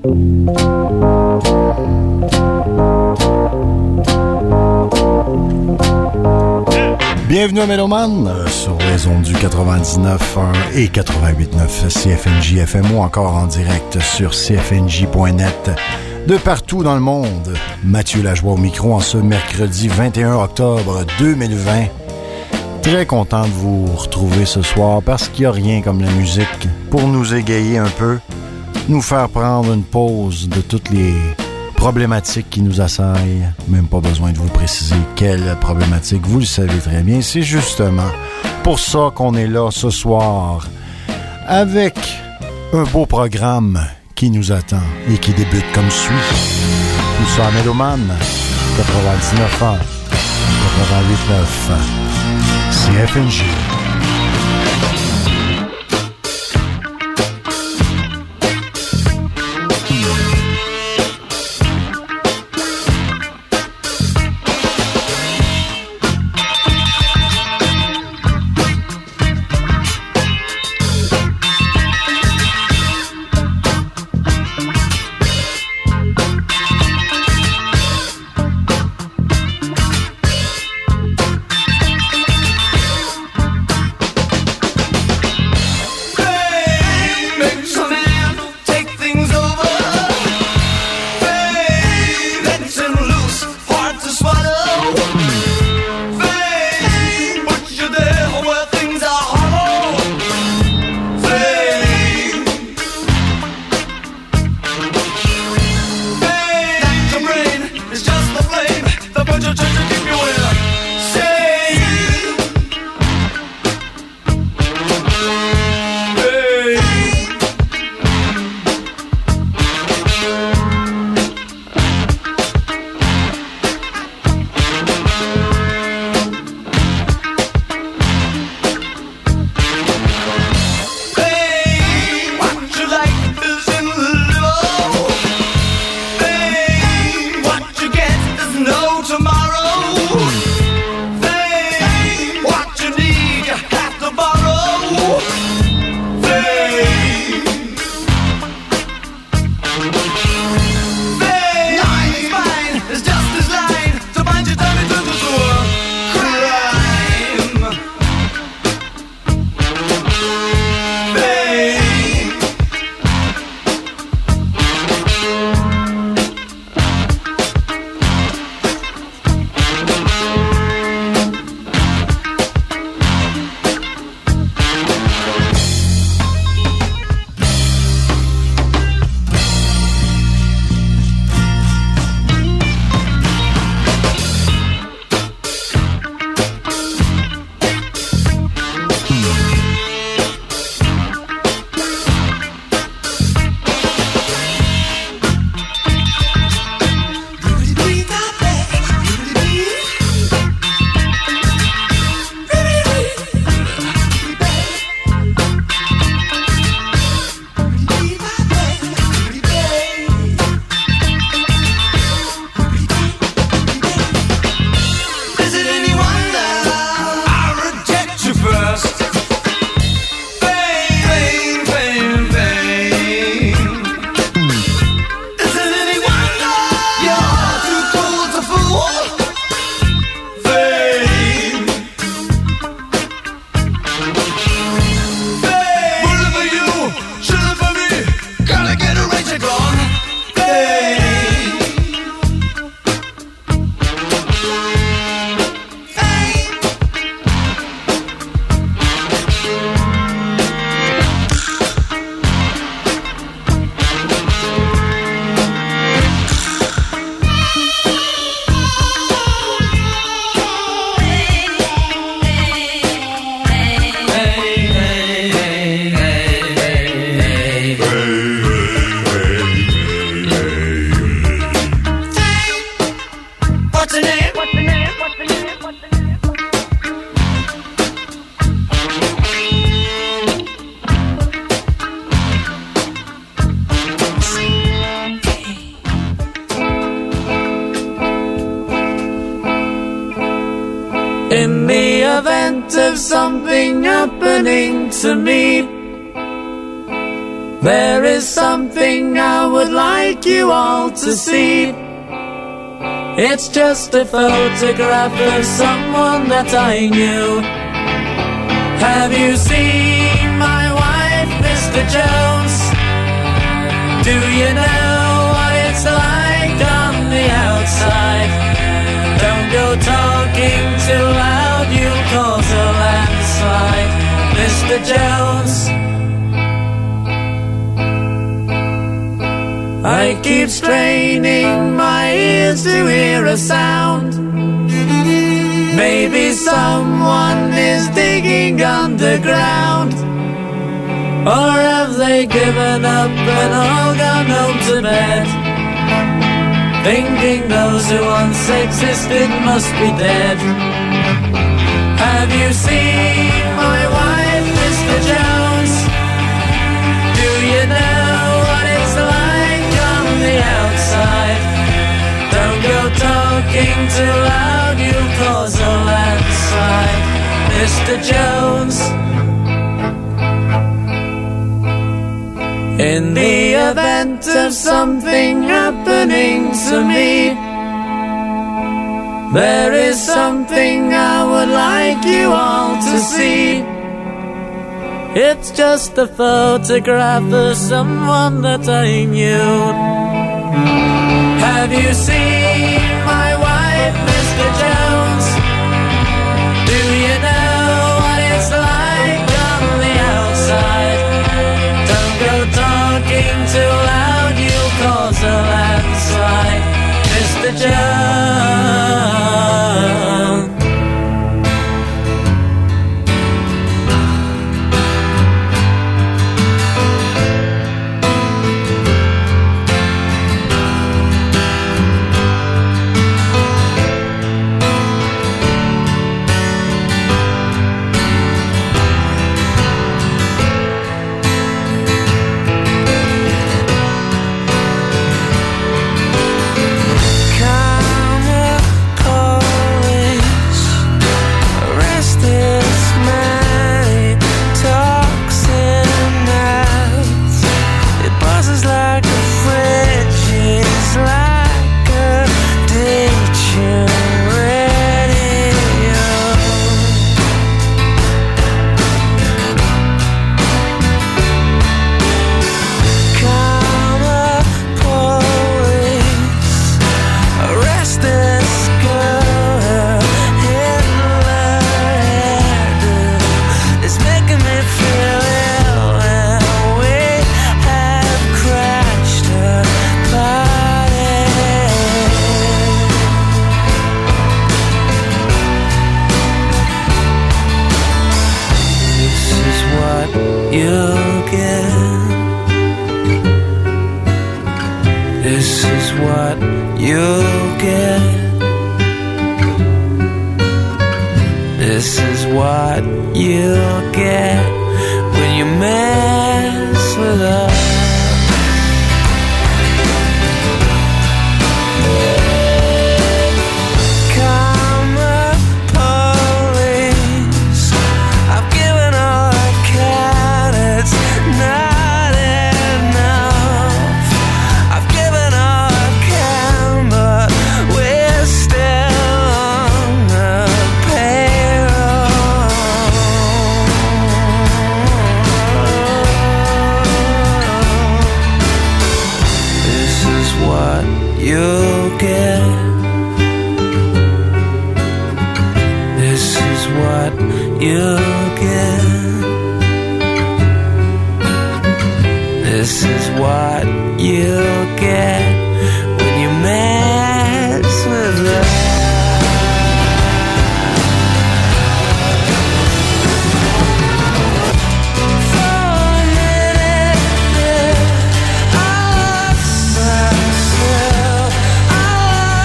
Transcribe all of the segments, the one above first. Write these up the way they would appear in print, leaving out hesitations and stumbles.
Bienvenue à Méloman sur les ondes du 99.1 et 88.9 CFNJ FM ou encore en direct sur cfnj.net de partout dans le monde. Mathieu Lajoie au micro en ce mercredi 21 octobre 2020. Très content de vous retrouver ce soir parce qu'il n'y a rien comme la musique pour nous égayer un peu, nous faire prendre une pause de toutes les problématiques qui nous assaillent. Même pas besoin de vous préciser quelle problématique, vous le savez très bien. C'est justement pour ça qu'on est là ce soir avec un beau programme qui nous attend et qui débute comme suit. Nous sommes à Méloman, 99 ans, 88.9, CFNJ. In the event of something happening to me, there is something I would like like you all to see. It's just a photograph of someone that I knew. Have you seen my wife, Mr. Jones? Do you know what it's like on the outside? Don't go talking too loud, you'll cause a landslide, Mr. Jones. I keep straining my ears to hear a sound. Maybe someone is digging underground. Or have they given up and all gone home to bed, thinking those who once existed must be dead? Have you seen my wife, Mr. Jones? Do you know what it's like on the outside? Don't go talking too loud, you'll cause a landslide, Mr. Jones. In the event of something happening to me, there is something I would like you all to see. It's just a photograph of someone that I knew. Have you seen my wife, Mr. Jones? Do you know what it's like on the outside? Don't go talking too loud, you'll cause a landslide, Mr. Jones.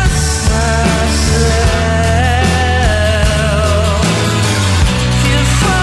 You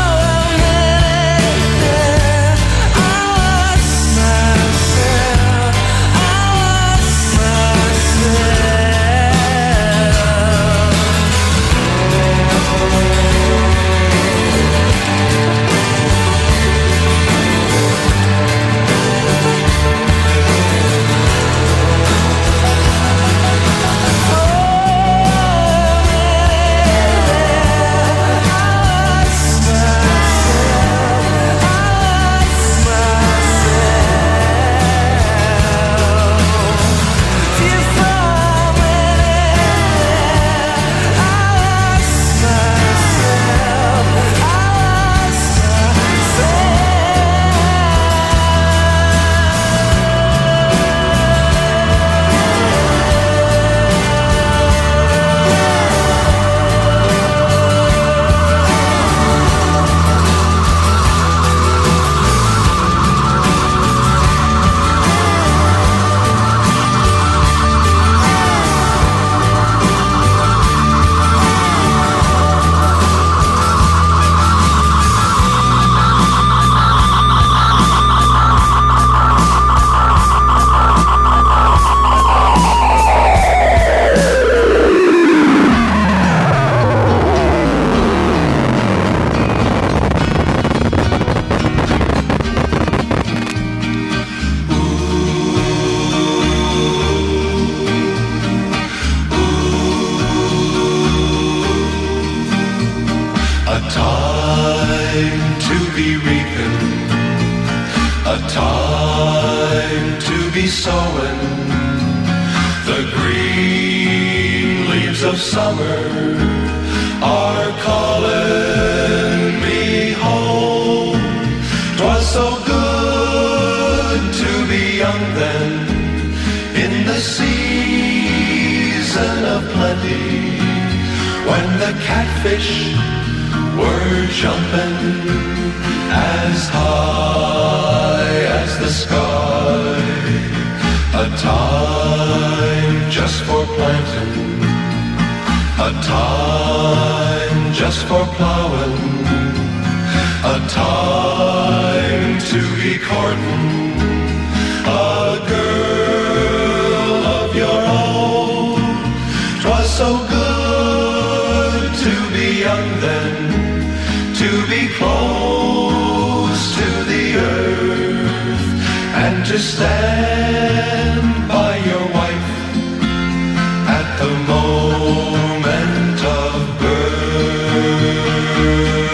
be sowing the green leaves of summer are calling me home. 'Twas so good to be young then, in the season of plenty, when the catfish were jumping as high as the sky. A time just for planting, a time just for plowing, a time to be courting a girl of your own. 'Twas so good to be young then, to be close to the earth, and to stand by your wife at the moment of birth.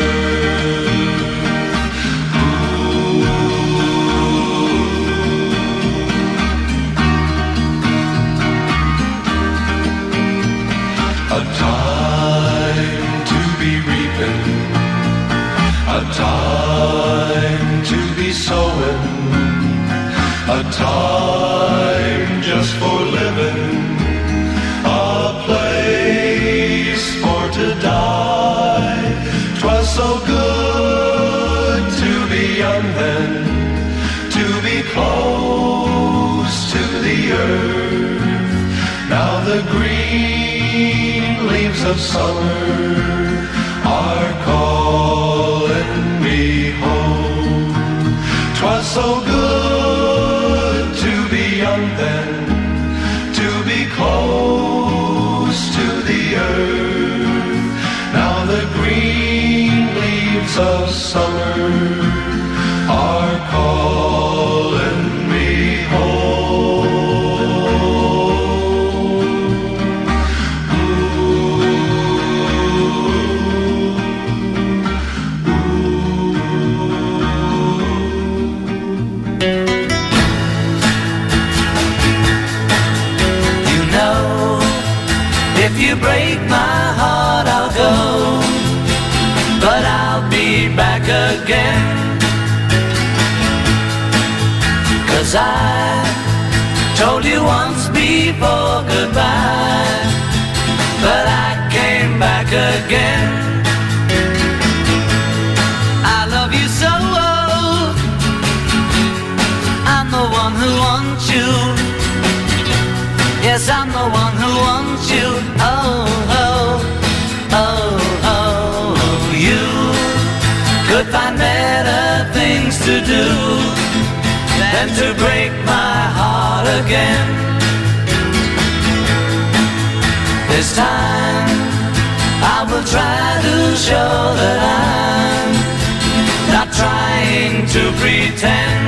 A time to be reaping, a time to be sowing, a time just for living, a place for to die. 'Twas so good to be young then, to be close to the earth. Now the green leaves of summer are calling me home. 'Twas so good to be young then, to be close to the earth. Now the green leaves of summer are calling me home. If you break my heart, I'll go, but I'll be back again. 'Cause I told you once before goodbye, but I came back again. I love you so, I'm the one who wants you. Yes, I'm the one who wants you. Oh, oh, oh, oh. You could find better things to do than to break my heart again. This time I will try to show that I'm not trying to pretend.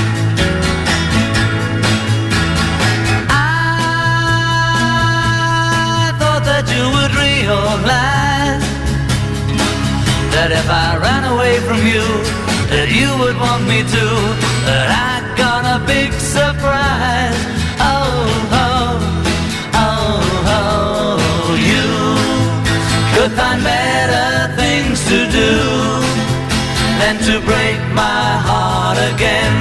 You would realize that if I ran away from you, that you would want me to, that I got a big surprise. Oh, oh, oh, oh. You could find better things to do than to break my heart again.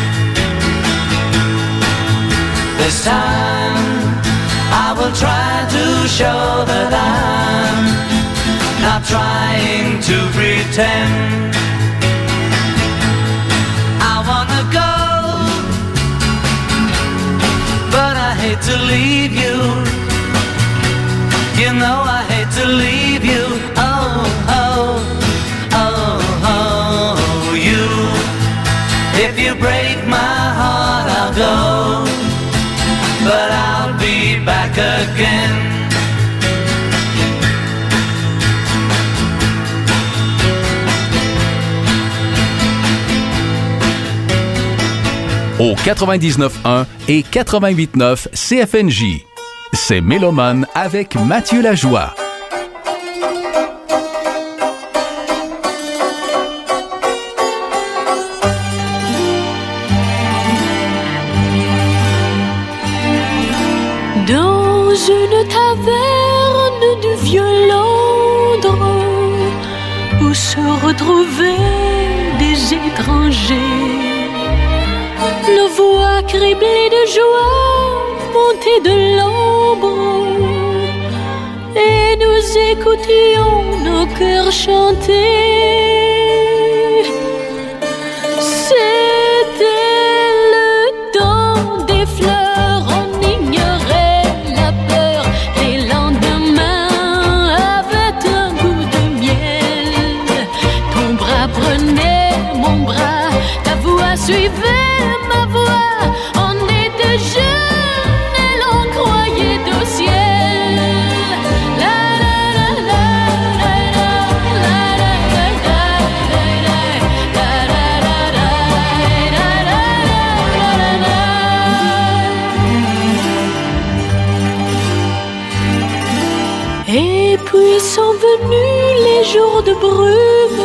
This time I will try to show that I'm not trying to pretend. I wanna go, but I hate to leave you. You know I hate to leave you. Oh, oh, oh, oh. You, if you break my heart, I'll go, but I'll be back again. Au 99.1 et 88.9 CFNJ. C'est Mélomane avec Mathieu Lajoie. Dans une taverne du vieux Londres où se retrouvaient des étrangers, nos voix criblées de joie montaient de l'ombre et nous écoutions nos cœurs chanter. C'était le temps des fleurs, on ignorait la peur. Les lendemains avaient un goût de miel. Ton bras prenait mon bras, ta voix suivait ma voix. On était jeunes et l'on croyait au ciel. La la la la la la la la la. Et puis sont venus les jours de brume,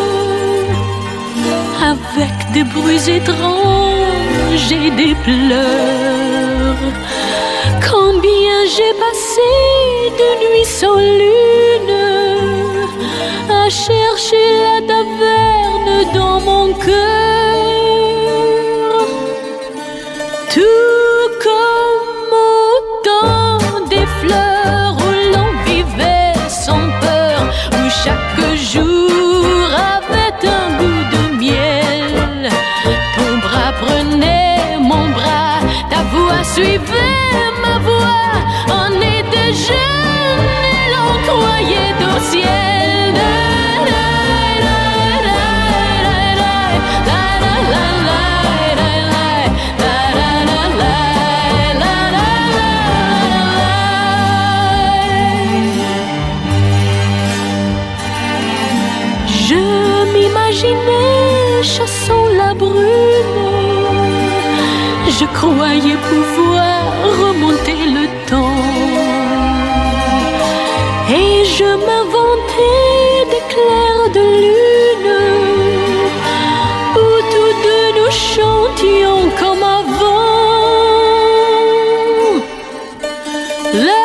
avec des bruits étranges et des pleurs. Combien j'ai passé de nuits sans lune à chercher la taverne dans mon cœur. Tout comme au temps des fleurs où l'on vivait sans peur, où chaque jour avait un goût de miel. Ton bras prenait mon bras, ta voix suivait ma voix. On était jeunes et l'on croyait au ciel. Je m'imaginais chassant la brune, je croyais pouvoir remonter le temps, et je m'inventais des clairs de lune où tous deux nous chantions comme avant. La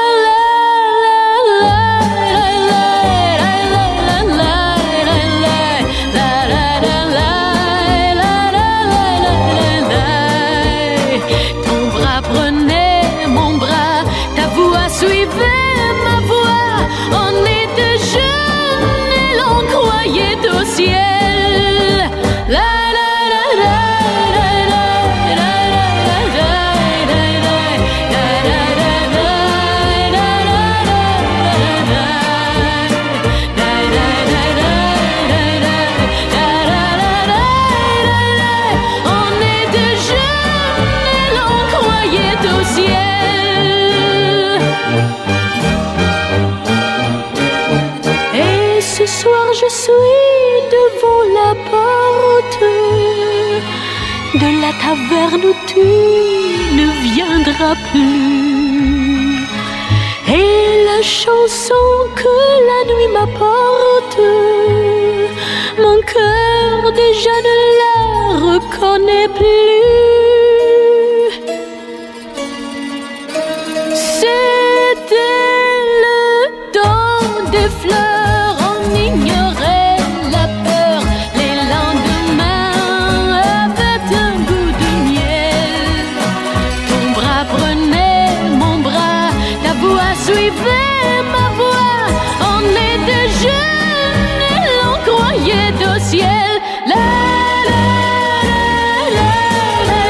suivait ma voix, on était jeunes et l'on croyait au ciel. La la la la la la la la on était jeunes et l'on croyait au ciel. Et ce soir je suis devant la porte de la taverne où tu ne viendras plus. Et la chanson que la nuit m'apporte, mon cœur déjà ne la reconnaît plus. C'était le temps des fleurs, on ignorait la peur. Les lendemains avaient un goût de miel. Ton bras prenait mon bras, ta voix suivait ma voix. On était jeunes et l'on croyait au ciel. La la la la la.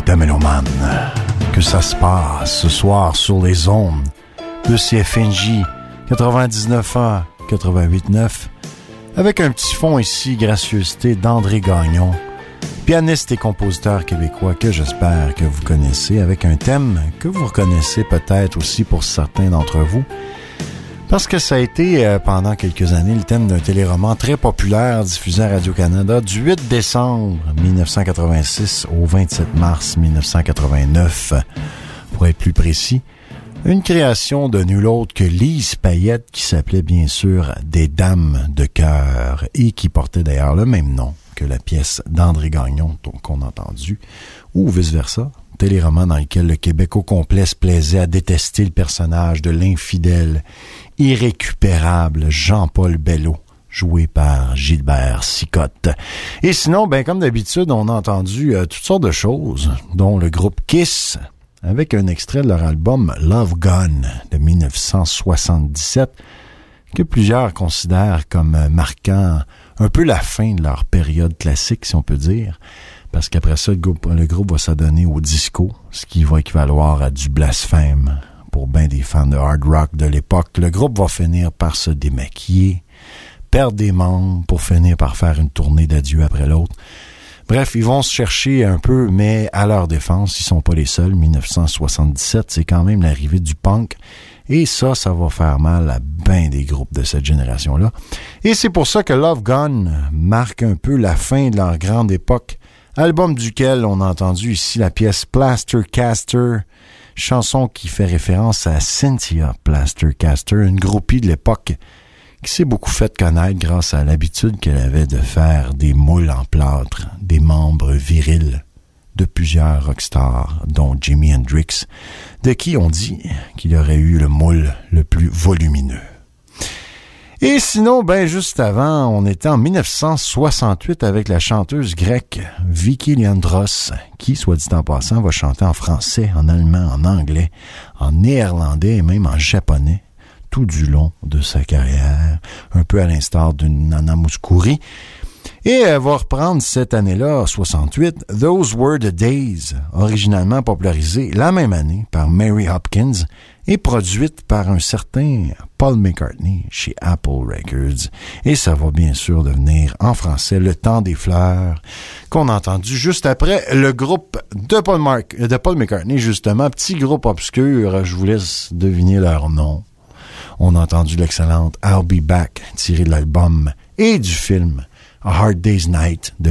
C'est à Mélomane que ça se passe ce soir sur les ondes de CFNJ 99.1, 88.9, avec un petit fond ici, gracieuseté d'André Gagnon, pianiste et compositeur québécois que j'espère que vous connaissez, avec un thème que vous reconnaissez peut-être aussi pour certains d'entre vous, parce que ça a été pendant quelques années le thème d'un téléroman très populaire diffusé à Radio-Canada du 8 décembre 1986 au 27 mars 1989, pour être plus précis. Une création de nul autre que Lise Payette, qui s'appelait bien sûr Des Dames de cœur et qui portait d'ailleurs le même nom que la pièce d'André Gagnon qu'on a entendue, ou vice-versa. Téléroman dans lequel le Québec au complet se plaisait à détester le personnage de l'infidèle, irrécupérable Jean-Paul Bello, joué par Gilbert Sicotte. Et sinon, comme d'habitude, on a entendu toutes sortes de choses, dont le groupe Kiss, avec un extrait de leur album Love Gun de 1977, que plusieurs considèrent comme marquant un peu la fin de leur période classique, si on peut dire, parce qu'après ça, le groupe va s'adonner au disco, ce qui va équivaloir à du blasphème pour bien des fans de hard rock de l'époque. Le groupe va finir par se démaquiller, perdre des membres pour finir par faire une tournée d'adieu après l'autre. Bref, ils vont se chercher un peu, mais à leur défense, ils sont pas les seuls. 1977, c'est quand même l'arrivée du punk. Et ça va faire mal à bien des groupes de cette génération-là. Et c'est pour ça que Love Gun marque un peu la fin de leur grande époque, album duquel on a entendu ici la pièce Plaster Caster, chanson qui fait référence à Cynthia Plaster Caster, une groupie de l'époque qui s'est beaucoup fait connaître grâce à l'habitude qu'elle avait de faire des moules en plâtre, des membres virils de plusieurs rockstars, dont Jimi Hendrix, de qui on dit qu'il aurait eu le moule le plus volumineux. Et sinon, juste avant, on était en 1968 avec la chanteuse grecque Vicky Leandros, qui, soit dit en passant, va chanter en français, en allemand, en anglais, en néerlandais et même en japonais, tout du long de sa carrière, un peu à l'instar d'une Nana Mouskouri. Et elle va reprendre cette année-là, 68, Those Were the Days, originalement popularisée la même année par Mary Hopkins et produite par un certain Paul McCartney chez Apple Records. Et ça va bien sûr devenir en français Le Temps des Fleurs, qu'on a entendu juste après le groupe de Paul McCartney, justement, petit groupe obscur, je vous laisse deviner leur nom. On a entendu l'excellente I'll Be Back, tirée de l'album et du film A Hard Day's Night de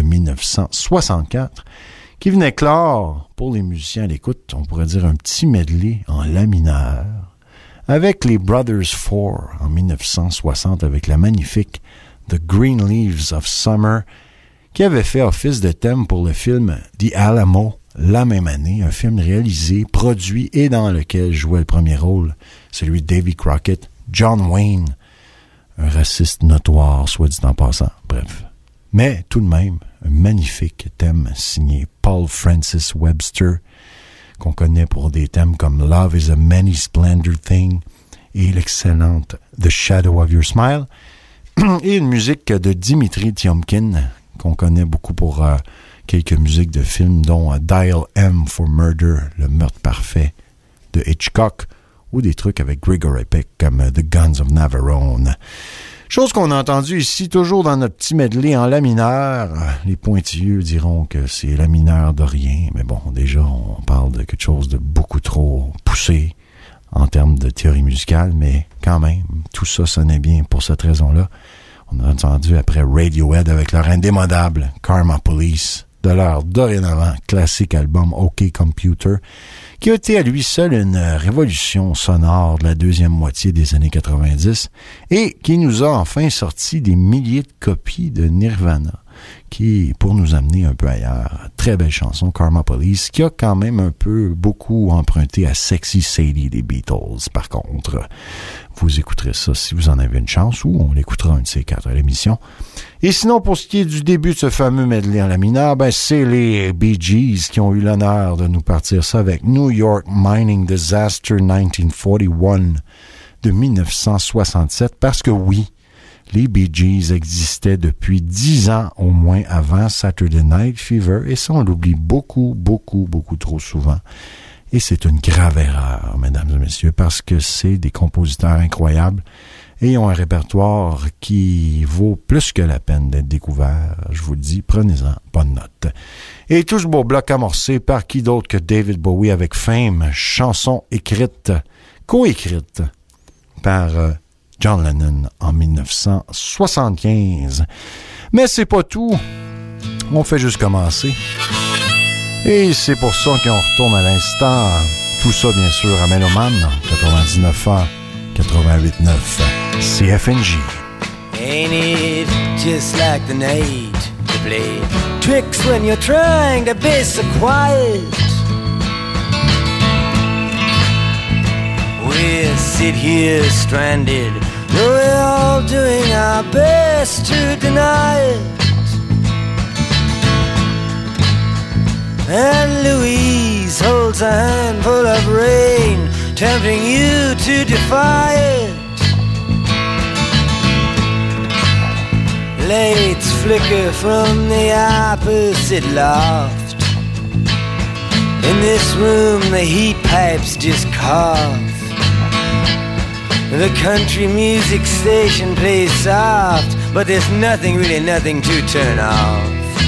1964, qui venait clore, pour les musiciens à l'écoute, on pourrait dire un petit medley en la mineur, avec les Brothers Four en 1960, avec la magnifique The Green Leaves of Summer, qui avait fait office de thème pour le film The Alamo la même année, un film réalisé, produit et dans lequel jouait le premier rôle celui de Davy Crockett, John Wayne, un raciste notoire, soit dit en passant, bref. Mais tout de même, un magnifique thème signé Paul Francis Webster, qu'on connaît pour des thèmes comme Love is a Many Splendid Thing et l'excellente The Shadow of Your Smile, et une musique de Dimitri Tiomkin, qu'on connaît beaucoup pour quelques musiques de films, dont Dial M for Murder, le meurtre parfait de Hitchcock, ou des trucs avec Gregory Peck comme The Guns of Navarone. Chose qu'on a entendue ici, toujours dans notre petit medley en la mineur. Les pointilleux diront que c'est la mineur de rien, mais bon, déjà, on parle de quelque chose de beaucoup trop poussé en termes de théorie musicale, mais quand même, tout ça sonnait bien pour cette raison-là. On a entendu après Radiohead avec leur indémodable Karma Police, de leur dorénavant classique album OK Computer, qui a été à lui seul une révolution sonore de la deuxième moitié des années 90 et qui nous a enfin sorti des milliers de copies de Nirvana, qui, pour nous amener un peu ailleurs, très belle chanson, Karma Police, qui a quand même un peu beaucoup emprunté à Sexy Sadie des Beatles. Par contre, vous écouterez ça si vous en avez une chance, ou on l'écoutera un de ces quatre à l'émission. Et sinon, pour ce qui est du début de ce fameux medley en la mineure, c'est les Bee Gees qui ont eu l'honneur de nous partir ça avec New York Mining Disaster 1941 de 1967, parce que oui, Les Bee Gees existaient depuis 10 ans au moins avant Saturday Night Fever, et ça, on l'oublie beaucoup trop souvent. Et c'est une grave erreur, mesdames et messieurs, parce que c'est des compositeurs incroyables et ils ont un répertoire qui vaut plus que la peine d'être découvert. Je vous le dis, prenez-en bonne note. Et tout ce beau bloc amorcé par qui d'autre que David Bowie avec Fame, chanson coécrite par John Lennon en 1975. Mais c'est pas tout, on fait juste commencer. Et c'est pour ça qu'on retourne à l'instant. Tout ça, bien sûr, à Méloman, 99.1, 88.9, CFNJ. Ain't it just like the night to play tricks when you're trying to be so quiet? We sit here stranded, though we're all doing our best to deny it. And Louise holds a handful of rain, tempting you to defy it. Lights flicker from the opposite loft. In this room the heat pipes just cough. The country music station plays soft, but there's really nothing to turn off.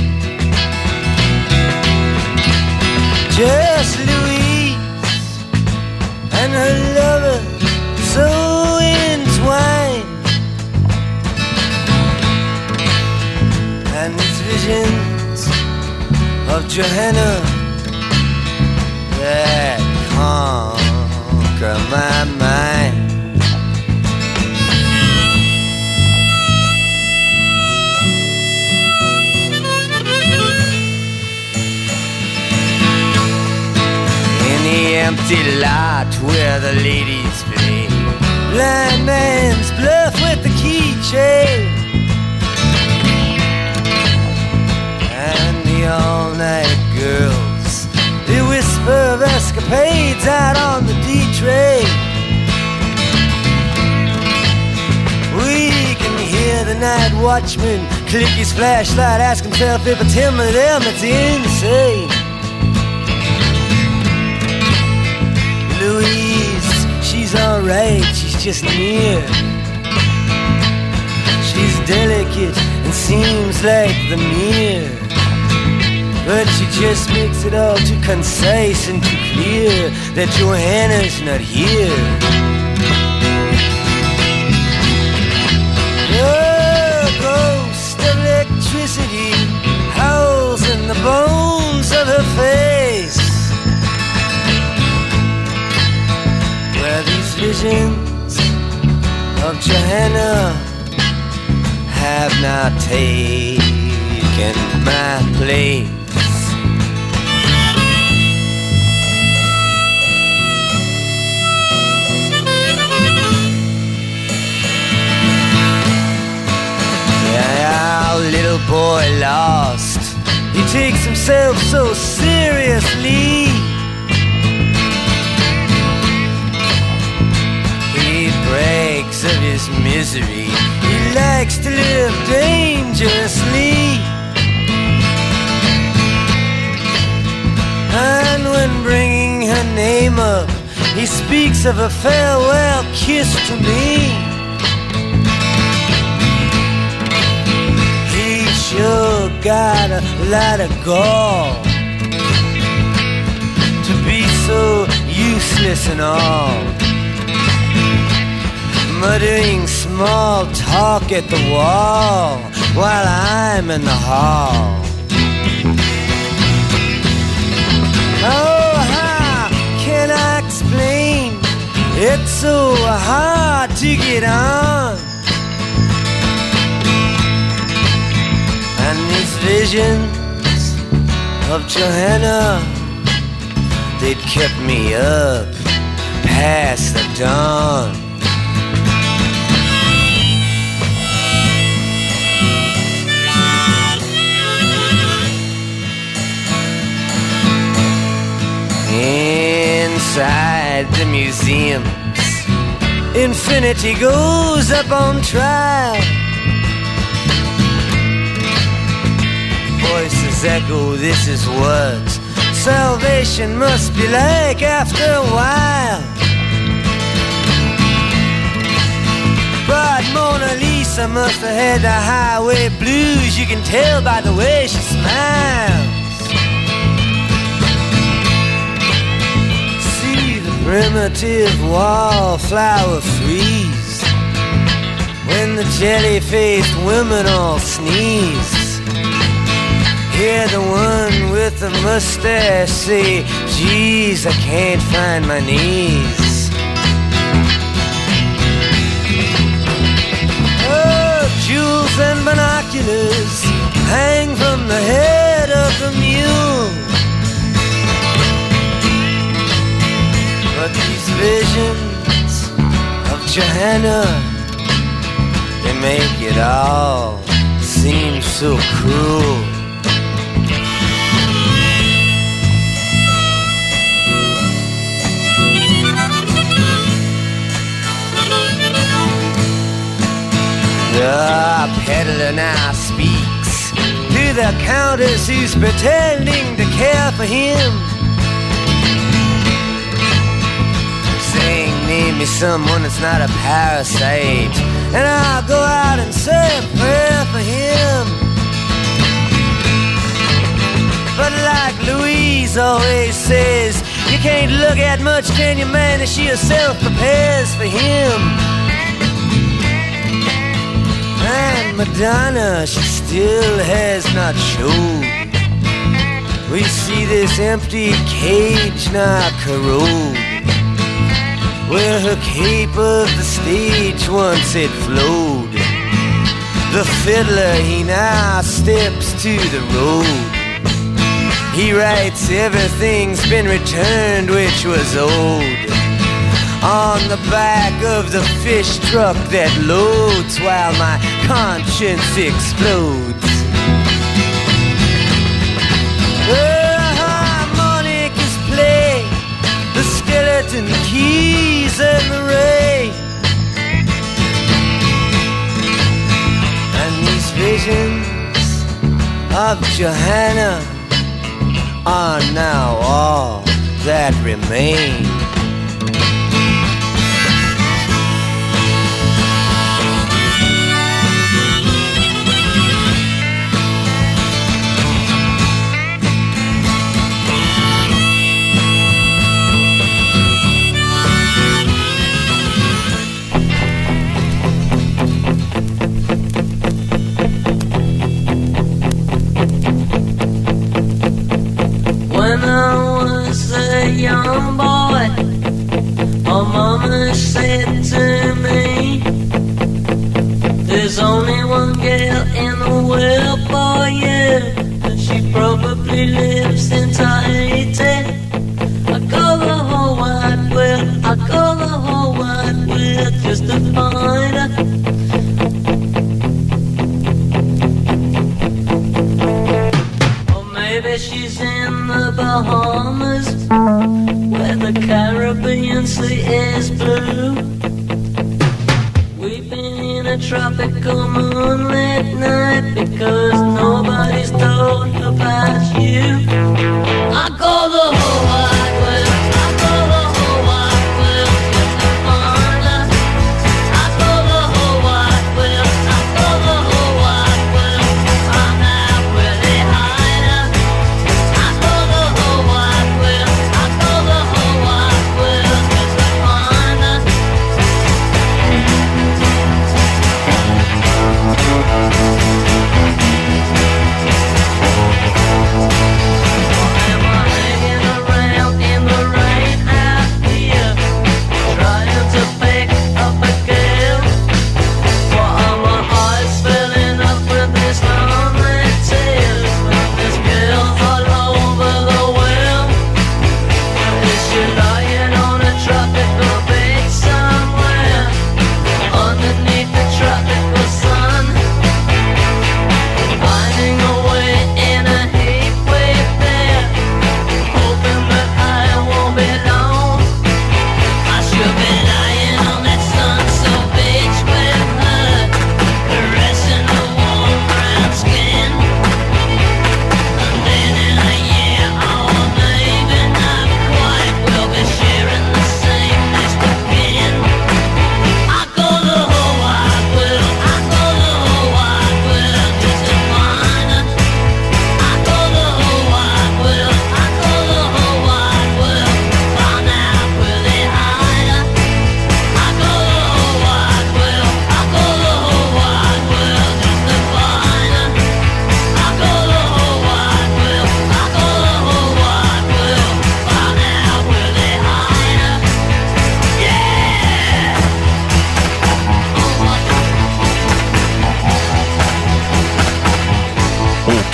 Just Louise and her lover so entwined, and these visions of Johanna that conquer my mind. The empty lot where the ladies play blind man's bluff with the keychain, and the all-night girls, they whisper of escapades out on the D-train. We can hear the night watchman click his flashlight, ask himself if it's him or them. It's insane. Louise, she's alright, she's just near. She's delicate and seems like the mirror, but she just makes it all too concise and too clear that Johanna's not here. The ghost of electricity howls in the bones of her face, where these visions of Johanna have now taken my place. Yeah, our little boy lost, he takes himself so seriously. Brags of his misery, he likes to live dangerously. And when bringing her name up, he speaks of a farewell kiss to me. He sure got a lot of gall to be so useless and all, muttering small talk at the wall while I'm in the hall. Oh, how can I explain? It's so hard to get on. And these visions of Johanna, they'd kept me up past the dawn. Inside the museums, infinity goes up on trial. voices echo, this is what salvation must be like after a while. But Mona Lisa must have had the highway blues. You can tell by the way she smiles. See the primitive wallflower freeze when the jelly-faced women all sneeze. Hear the one with the mustache say, geez, I can't find my knees. Oh, jewels and binoculars hang from the head of the mule. But these visions of Johanna, they make it all seem so cruel. The peddler now speaks to the countess who's pretending to care for him, saying, name me someone that's not a parasite, and I'll go out and say a prayer for him. But like Louise always says, you can't look at much, can you, man, as she herself prepares for him. And Madonna, she still has not showed. We see this empty cage now corrode, where her cape of the stage once had flowed. The fiddler, he now steps to the road. He writes everything's been returned which was old on the back of the fish truck that loads while my conscience explodes. The harmonicas play, the skeleton keys and the ray, and these visions of Johanna are now all that remain. When I was a young boy, my mama said to me, there's only one girl in the world for you, and she probably lives in Tahiti. I go the whole wide world, I go the whole wide world just to find her. Maybe she's in the Bahamas, where the Caribbean Sea is blue. We've been in a tropical moonlit night because nobody's told about you. I go the whole wide world, I go the whole wide world just to find her. I go the whole wide world, I go the whole wide world to find out where they hide her. I go the whole wide world, I go the whole wide world just to find her. Am I hanging around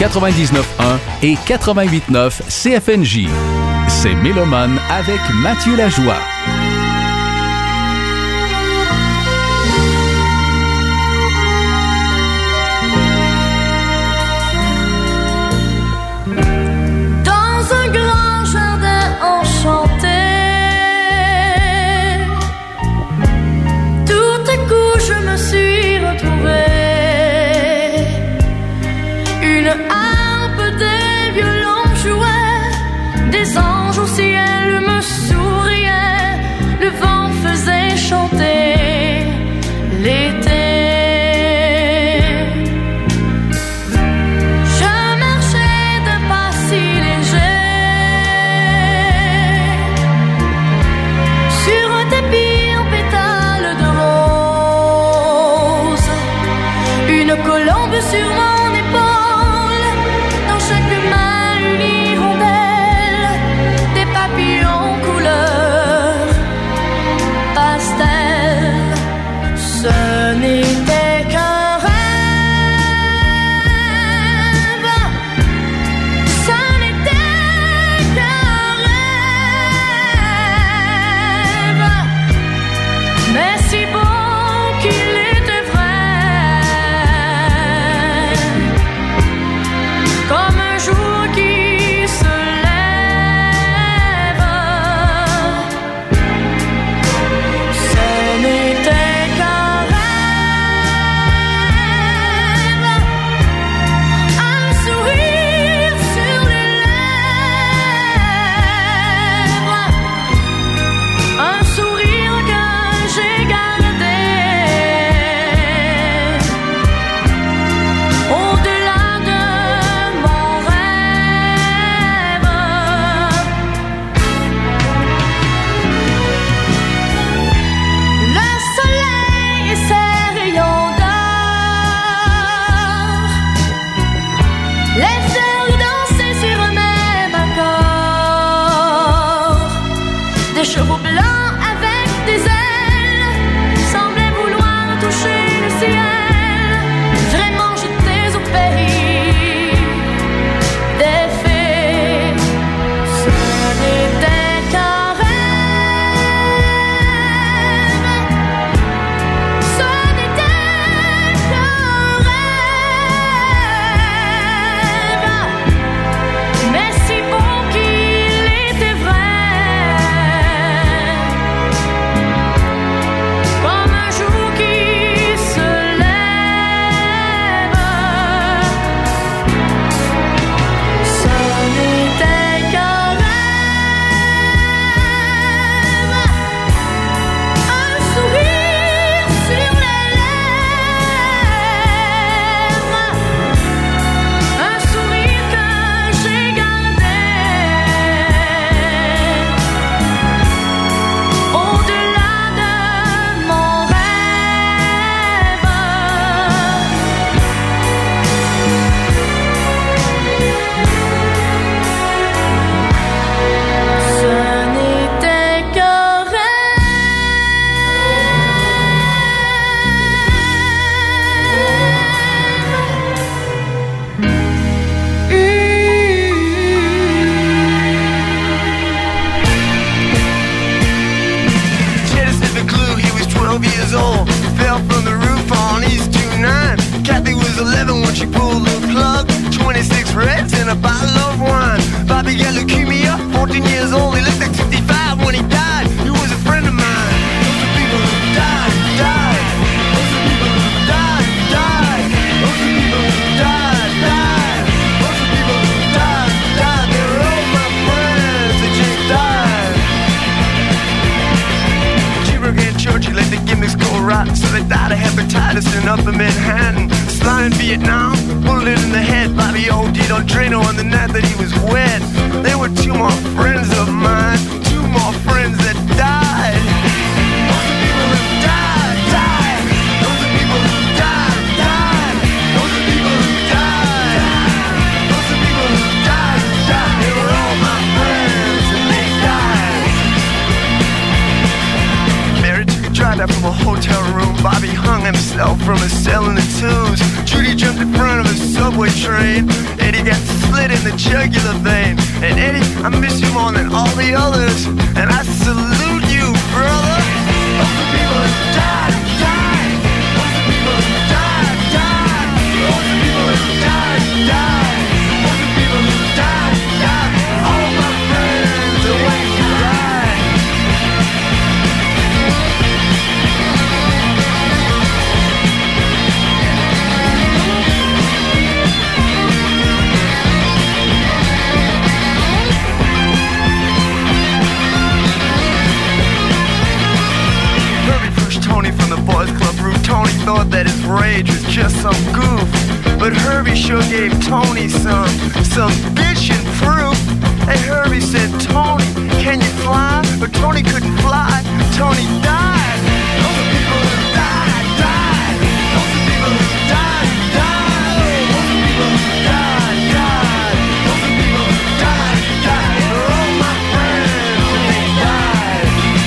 99.1 et 88.9 CFNJ. C'est Mélomane avec Mathieu Lajoie. Dans un grand jardin enchanté, tout à coup je me suis retrouvée. Une harpe, des violons jouaient, des anges au ciel me souriaient, le vent faisait chanter l'été. Je marchais d'un pas si léger sur un tapis en pétales de rose, une colombe sur mon épaule, dans chaque main une hirondelle, des papillons couleur pastel. Ce n'était qu'un rêve, ce n'était qu'un rêve, mais si beau qu'il était vrai, comme un jour qui se lève. Ce n'était qu'un rêve, un sourire sur les lèvres, un sourire que j'ai gardé au-delà de mon rêve. Le soleil et ses rayons d'or, les fleurs dansaient sur un même accord. Des chevaux blancs avec des ailes semblaient vouloir toucher le ciel. Vraiment j'étais au pays des fées. Ce n'était qu'un rêve, ce n'était qu'un rêve, mais si beau qu'il était vrai, comme un jour qui se lève. Ce n'était qu'un rêve, un sourire sur les lèvres, un sourire que j'ai gardé au-delà de mon rêve. Ce n'était qu'un Jetta sniffed a glue, he was 12 years old. Fell from the roof on East 29. Kathy was 11 when she pulled the plug. 26 reds and a bottle of wine. Bobby got leukemia, 14 years old. He looked like 55 when he died. He was a friend of mine. Those are people who died, died. Those are people who died, died. Those are people who died, died. Those are people who died, died. They were all my friends. They just died. Cheever and Churchill let the gimmicks go rotten, so they died of hepatitis in Upper Manhattan. Slime in Vietnam, bullet in the head. Bobby OD'd on Drano on the night that he was wet. There were two more friends of mine, two more friends that died. Those are people who died, died. Those are people who died, died. Those are people who died. Those are people who died, died. They were all my friends and they died. Mary took a drive out from a hotel room. Bobby hung himself from a cell in the twos. Judy jumped in front of a subway train. Eddie got slit in the jugular vein. And Eddie, I miss you more than all the others. And I salute you, brother. All the people that died, died. All the people that died, died. All the people that died, died. All the people that died, died. All my friends are when you die. Tony from the Boys Club room. Tony thought that his rage was just some goof, but Herbie sure gave Tony some bitchin' proof. And Herbie said, Tony, can you fly? But Tony couldn't fly. Tony died. Those are people who died, died. Those are people who died, died. Those are people who died, died. Those are people who died, died. They're all my friends and they died.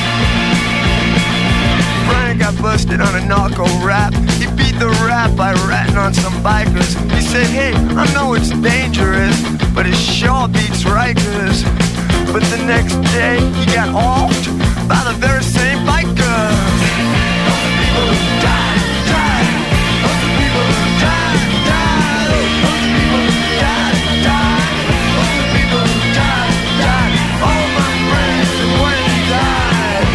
Brian got busted on a narco rap. He beat the rap by ratting on some bikers. He said, hey, I know it's dangerous, but it sure beats Rikers. But the next day, he got offed by the very same bikers. Those are people who died, died. Those are people who died, died. Those are people who died, died. Those are people who died, died. All my friends and when they died.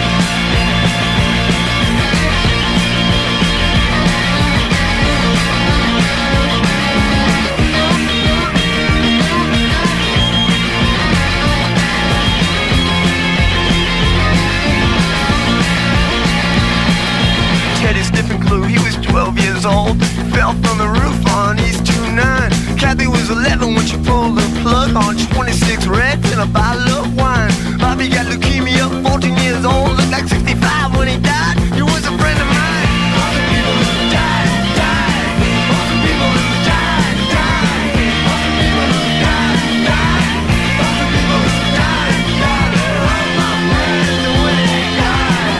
Teddy Stiffen Clue, he was 12 years old. Fell from the roof on East 29. Kathy was 11 when she pulled the plug on 26 Reds and a bottle of wine. Bobby got leukemia, 14 years old. Looked like 65 when he died. He was a friend of mine. All the people who died, died. All the people who died, died. All the people who died, died. All the people who died, died. All my friends and when they died.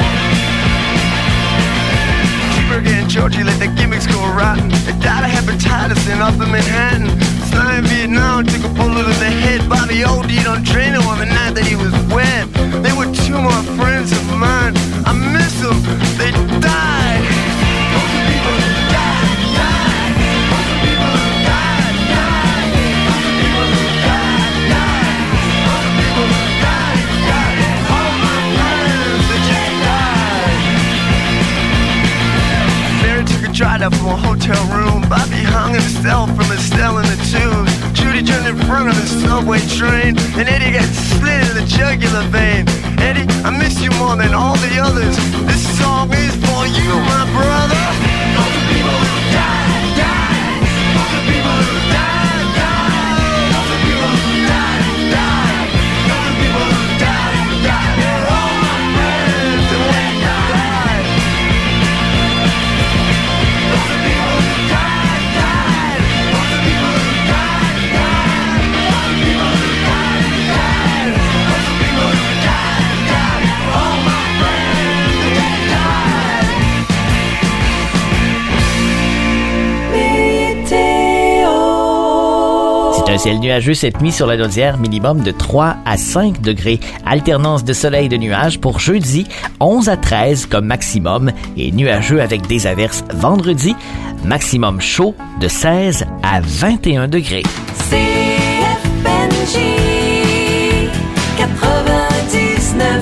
Cheeseburger and Georgie let their gimmicks go rotten. They died of hepatitis in Upper Manhattan. Sly in Vietnam took a bullet to the head. Bobby OD'd on Drano on the night that he was wet. They were two more friends of mine. I miss them, they died. Those are people who died, died. Those are people who died, died. Those are people who died, died. Those are people who died, died. All my friends, they just died. Mary took a drive up from a hotel room. Bobby hung himself from his cell in the tubes. Judy jumped in front of his subway train. And Eddie got slit in the jugular vein. Eddie, I miss you more than all the others. This song is for you, my brother. Those are people who died, died. Those are people who died, died. Those are people who died, died. Those are people who died, died. They're all my friends and when they died. Those are people who died, died. Those are people who died, died. Those are people who died, died. Those are people who died, died. All my friends and they died. C'est un ciel nuageux cette nuit sur la Naudière, minimum de 3 à 5 degrés. Alternance de soleil et de nuages pour jeudi, 11 à 13 comme maximum et nuageux avec des averses vendredi, maximum chaud de 16 à 21 degrés. CFNJ 99.1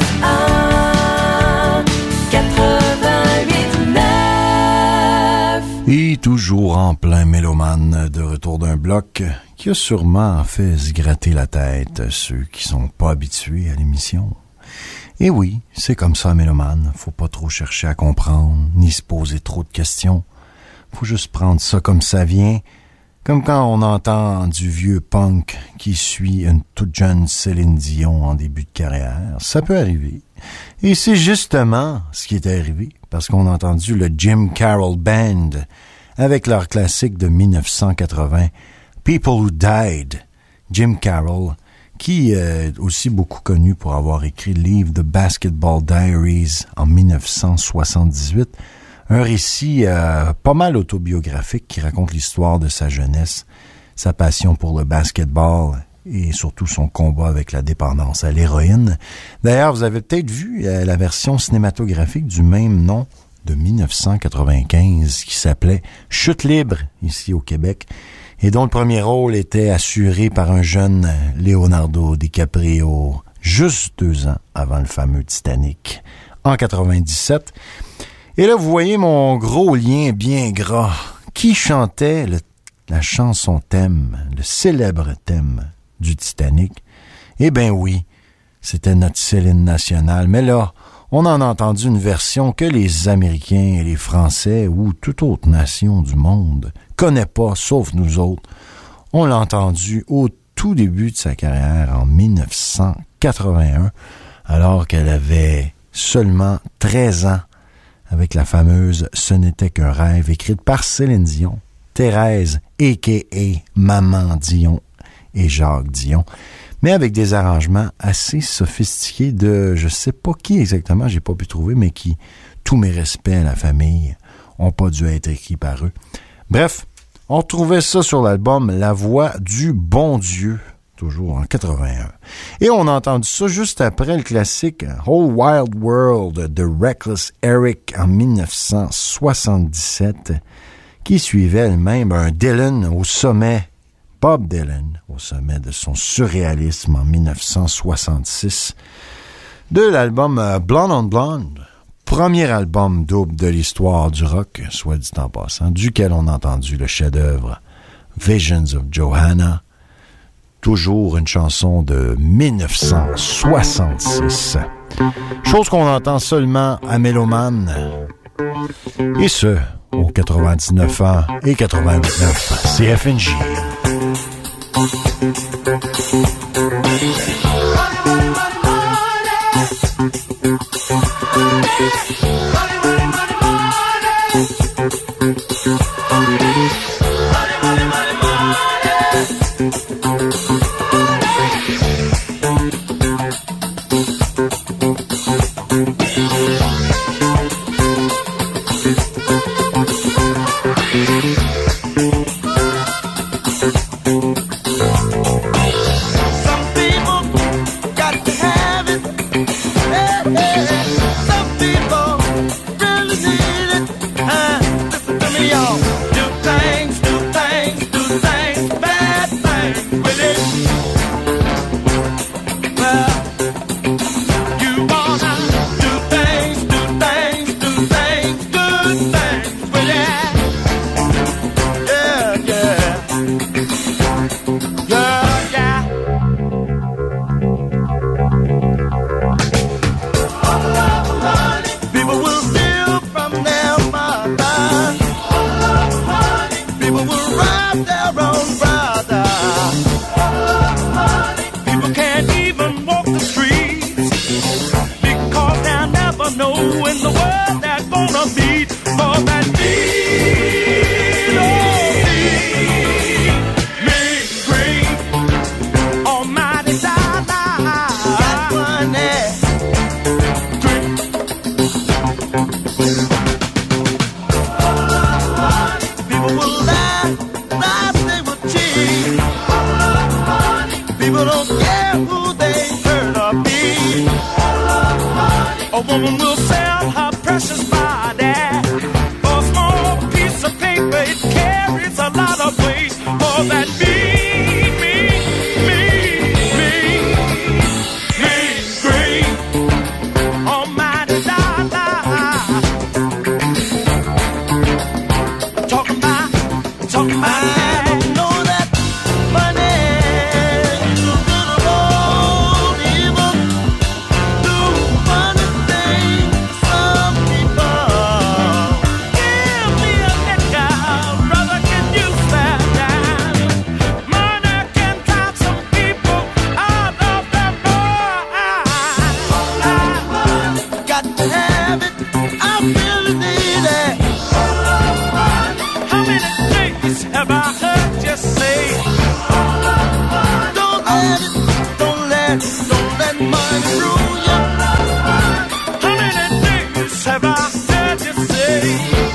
88.9. Et toujours en plein mélomane, de retour d'un bloc qui a sûrement fait se gratter la tête ceux qui sont pas habitués à l'émission. Et oui, c'est comme ça, mélomane. Faut pas trop chercher à comprendre, ni se poser trop de questions. Faut juste prendre ça comme ça vient, comme quand on entend du vieux punk qui suit une toute jeune Céline Dion en début de carrière. Ça peut arriver. Et c'est justement ce qui est arrivé, parce qu'on a entendu le Jim Carroll Band avec leur classique de 1980, People Who Died. Jim Carroll, qui est aussi beaucoup connu pour avoir écrit le livre The Basketball Diaries en 1978, Un récit pas mal autobiographique qui raconte l'histoire de sa jeunesse, sa passion pour le basketball et surtout son combat avec la dépendance à l'héroïne. D'ailleurs, vous avez peut-être vu la version cinématographique du même nom de 1995 qui s'appelait Chute libre, ici au Québec, et dont le premier rôle était assuré par un jeune Leonardo DiCaprio, juste 2 ans avant le fameux Titanic, en 97. Et là, vous voyez mon gros lien bien gras. Qui chantait la chanson thème, le célèbre thème du Titanic? Eh bien oui, c'était notre Céline nationale. Mais là, on en a entendu une version que les Américains et les Français ou toute autre nation du monde connaît pas, sauf nous autres. On l'a entendu au tout début de sa carrière, en 1981, alors qu'elle avait seulement 13 ans, avec la fameuse « Ce n'était qu'un rêve » écrite par Céline Dion, Thérèse, a.k.a. Maman Dion et Jacques Dion, mais avec des arrangements assez sophistiqués de je sais pas qui exactement, j'ai pas pu trouver, mais qui, tous mes respects à la famille, ont pas dû être écrits par eux. Bref, on trouvait ça sur l'album La Voix du Bon Dieu, toujours en 81. Et on a entendu ça juste après le classique Whole Wild World de Reckless Eric en 1977, qui suivait elle-même un Dylan au sommet, Bob Dylan, au sommet de son surréalisme en 1966, de l'album Blonde on Blonde, premier album double de l'histoire du rock, soit dit en passant, duquel on a entendu le chef-d'œuvre Visions of Johanna, toujours une chanson de 1966. Chose qu'on entend seulement à Méloman, et ce, aux 99 ans et 88.9 CFNJ. A woman will sell her precious body for a small piece of paper. It carries a lot of weight for that mean green almighty dollar. Talking about have I heard you say? Don't let money rule you. How many days have I heard you say?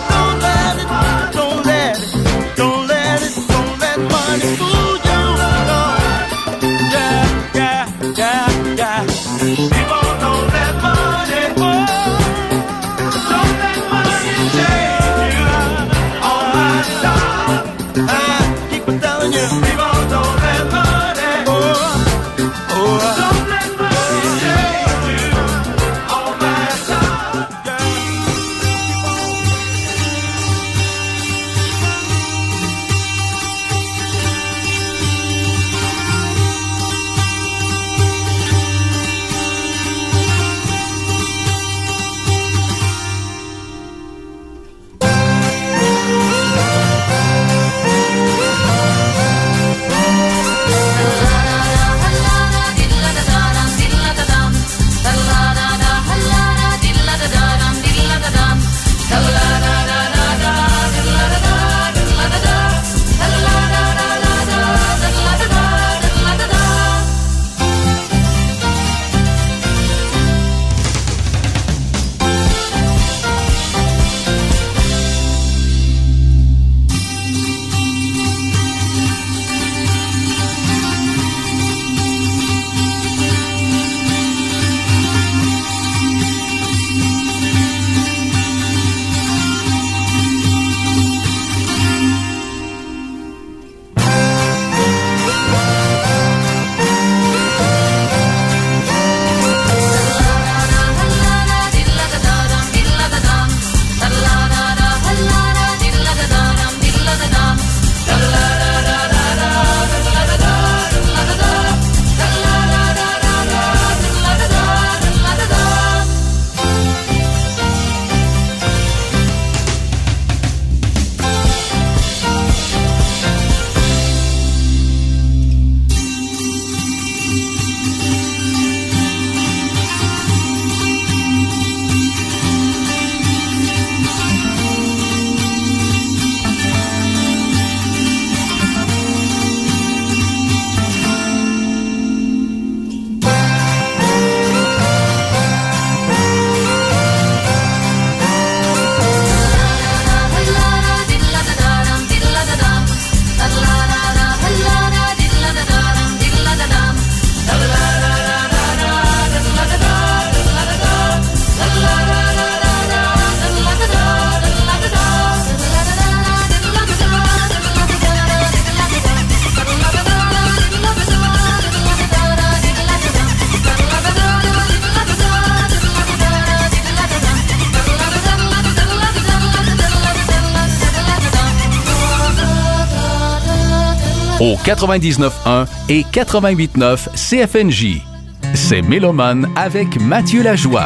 au 99.1 et 88.9 CFNJ. C'est Mélomane avec Mathieu Lajoie.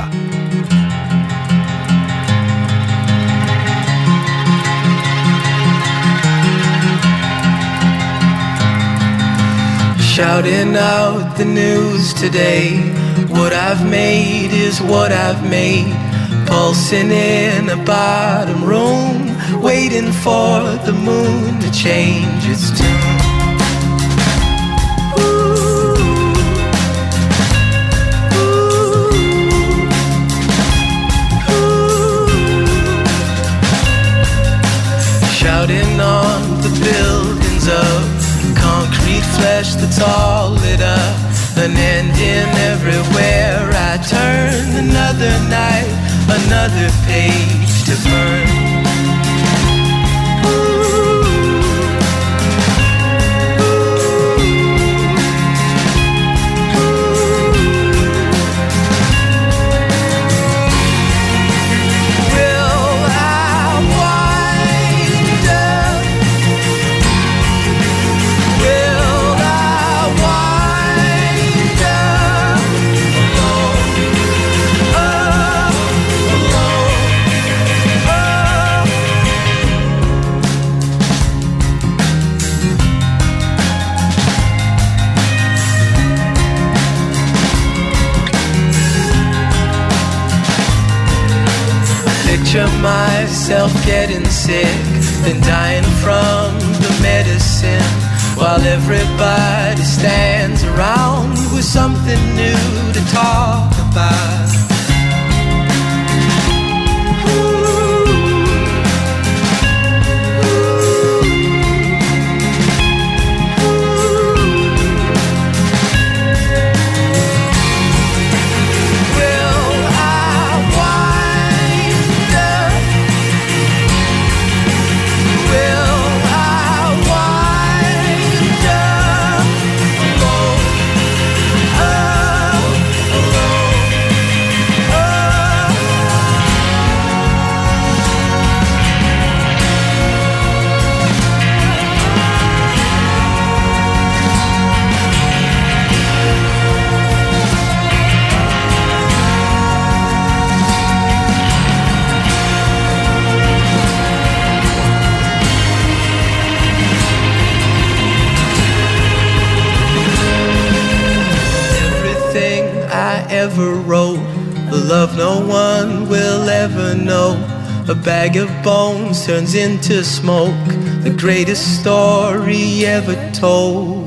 Shouting out the news today. What I've made is what I've made. Pulsing in a bottom room, waiting for the moon to change its tune. Shouting on the buildings of concrete flesh that's all lit up. An ending everywhere I turn. Another night, another page to burn. Picture myself getting sick, then dying from the medicine, while everybody stands around with something new to talk about. Ever wrote, a love no one will ever know. A bag of bones turns into smoke, the greatest story ever told.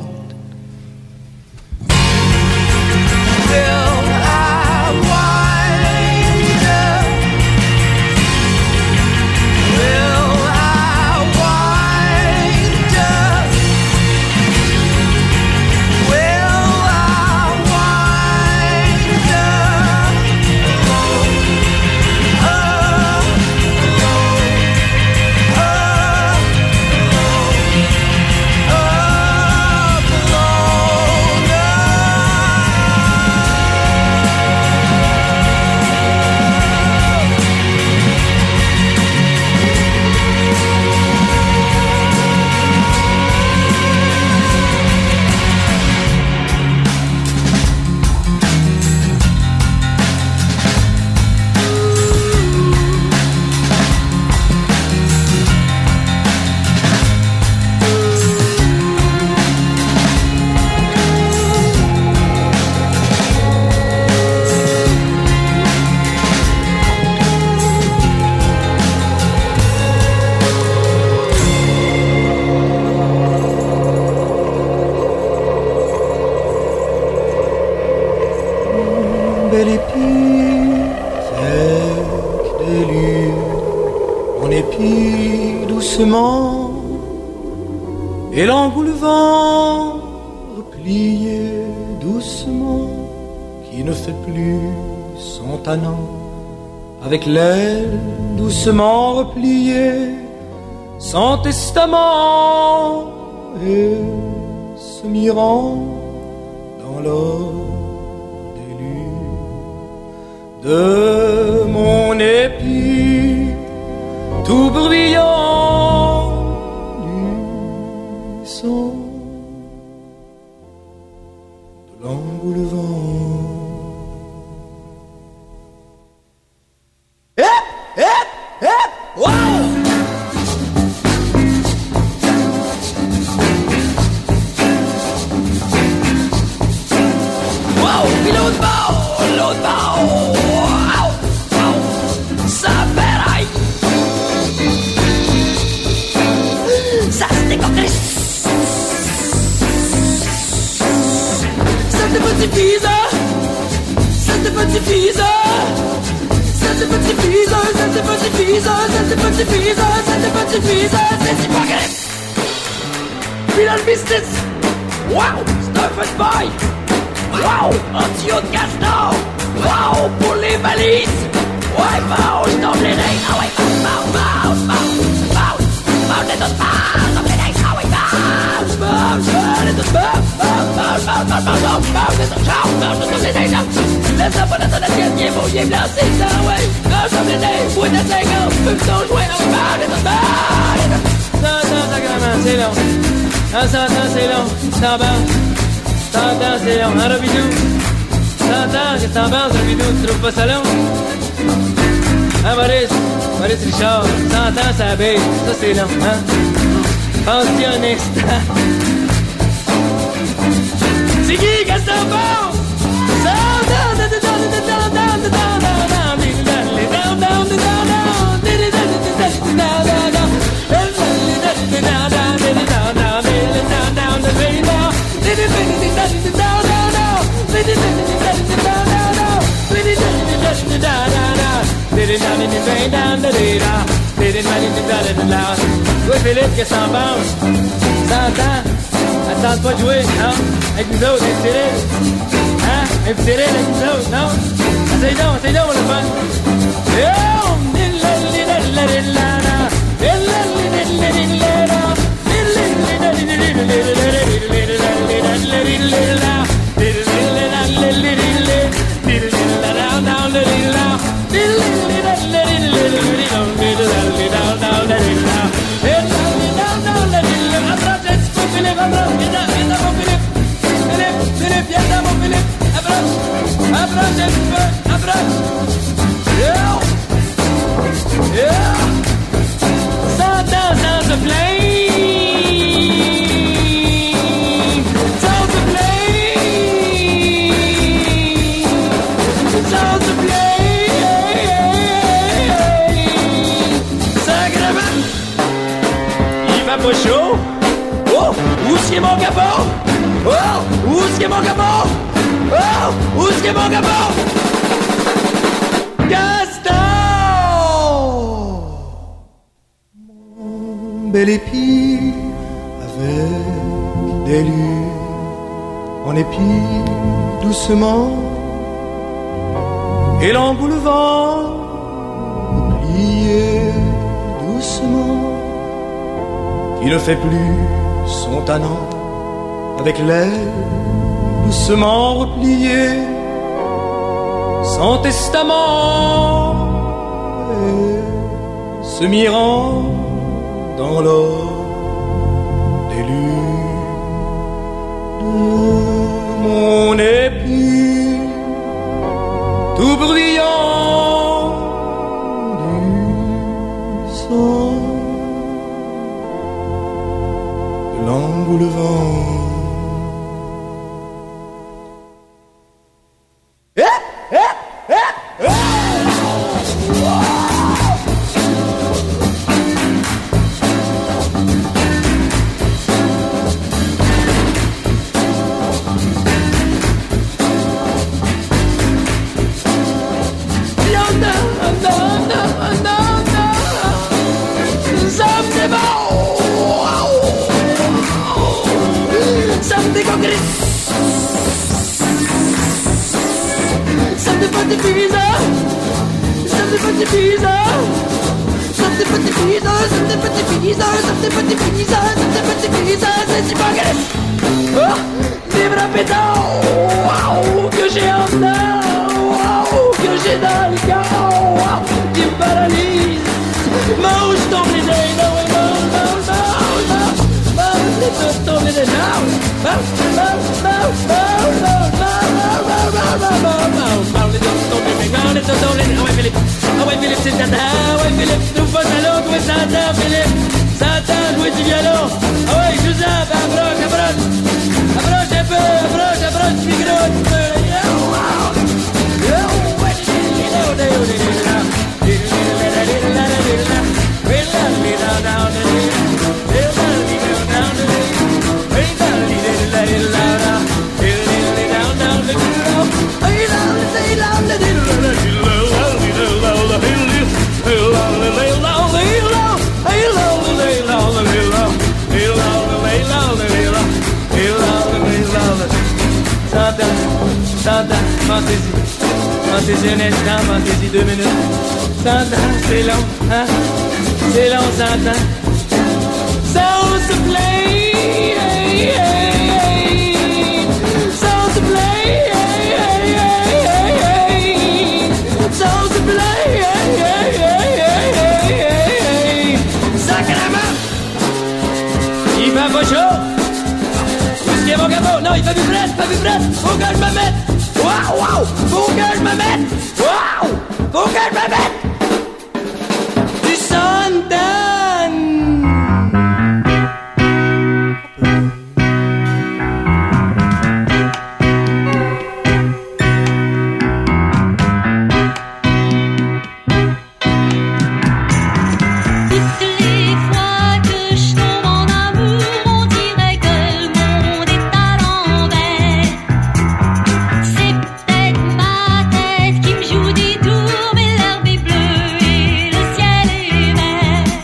Et l'envoût le vent replié doucement, qui ne fait plus son tannant, avec l'aile doucement repliée, sans testament, et se mirant dans l'or d'élu de mon épi, tout bruyant du sang pizza, c'est des petits pizza, c'est des petits pizza, c'est des spaghettis. Puis dans le business, wow, c'est un feu de paille. Wow, en tuyau de castor. Wow, pour les valises. Ouais, mange dans les reins. Ah ouais, mange les deux mange dans les reins. Ah ouais, mange les deux mange les reins. Laisse-la pas dans ton assiette, bien beau, bien blanc, c'est ça, ouais. Mange dans les reins, bois de 50, fume ton joint. Ah ouais, mange les deux mange. Ça, c'est long. Ah, ça, c'est long. Ça va. T'entends, c'est long, hein, Robidou? T'entends, qu'est-ce que t'en penses, Robidou? Tu trouves pas ça long? Hein, Maurice Richard, t'entends, ça baisse, ça c'est long, hein? Pense-y un instant. C'est qui, qu'est-ce que t'en penses? Oui, Philippe, qu'est-ce que t'en penses? T'entends? Elle tente pas de jouer, non? Avec nous autres, avec Cyril? Hein? Avec Cyril, avec nous autres, non? Essaye donc, le fun! Pas chaud? Oh! Où est-ce qu'il est mon capot? Oh! Où est-ce qu'il est mon capot? Oh! Où est-ce qu'il est mon capot? Gaston! Mon bel épi avec des lunes, on épie doucement et l'embout le vent plié doucement. Il ne fait plus son tannant avec l'aile doucement repliée, son testament et se mirant dans l'or des lunes de mon épi tout brillant du sang. L'embout le vent. Hey, Pensez-y un instant, pensez-y 2 minutes. 100 ans, c'est long, hein? C'est long, 100 ans. Sounds to play, hey, hey, hey. Sounds to play, hey, hey, hey, hey, hey. Sounds to play, hey, hey, hey, hey, hey, hey. Sacrément! Il fait pas chaud? Où est-ce qu'il y a mon capot? Non, il fait plus prête, Faut que je me mette! Wow! Faut que je me mette! Wow! Faut que je me mette! Du Sundown! Qui me joue des tours, mais l'herbe est bleue et le ciel est vert.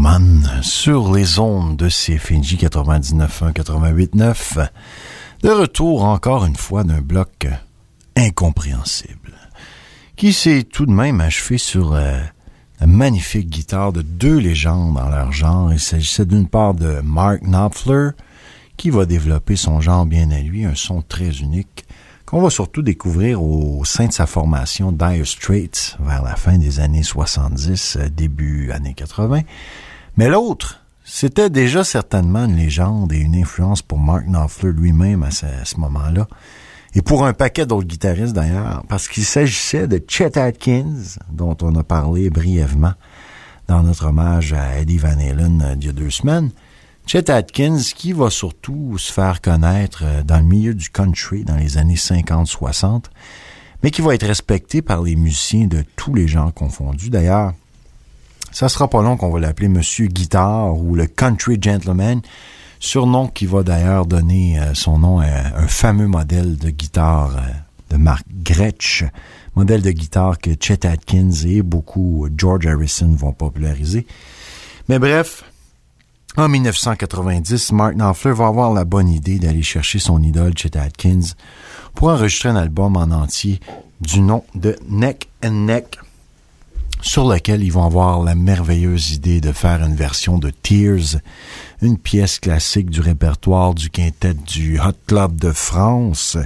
Mélomanes sur les ondes de CFNJ 99.1, 88.9. De retour encore une fois d'un bloc incompréhensible qui s'est tout de même achevé sur la magnifique guitare de deux légendes dans leur genre. Il s'agissait d'une part de Mark Knopfler qui va développer son genre bien à lui, un son très unique qu'on va surtout découvrir au sein de sa formation Dire Straits vers la fin des années 70, début années 80. Mais l'autre, c'était déjà certainement une légende et une influence pour Mark Knopfler lui-même à ce moment-là. Et pour un paquet d'autres guitaristes d'ailleurs, parce qu'il s'agissait de Chet Atkins, dont on a parlé brièvement dans notre hommage à Eddie Van Halen il y a 2 semaines. Chet Atkins, qui va surtout se faire connaître dans le milieu du country dans les années 50-60, mais qui va être respecté par les musiciens de tous les genres confondus. D'ailleurs, ça sera pas long qu'on va l'appeler Monsieur Guitare ou le Country Gentleman, surnom qui va d'ailleurs donner son nom à un fameux modèle de guitare de marque Gretsch, modèle de guitare que Chet Atkins et beaucoup George Harrison vont populariser. Mais bref, en 1990, Mark Knopfler va avoir la bonne idée d'aller chercher son idole Chet Atkins pour enregistrer un album en entier du nom de Neck and Neck, sur lequel ils vont avoir la merveilleuse idée de faire une version de Tears, une pièce classique du répertoire du quintet du Hot Club de France,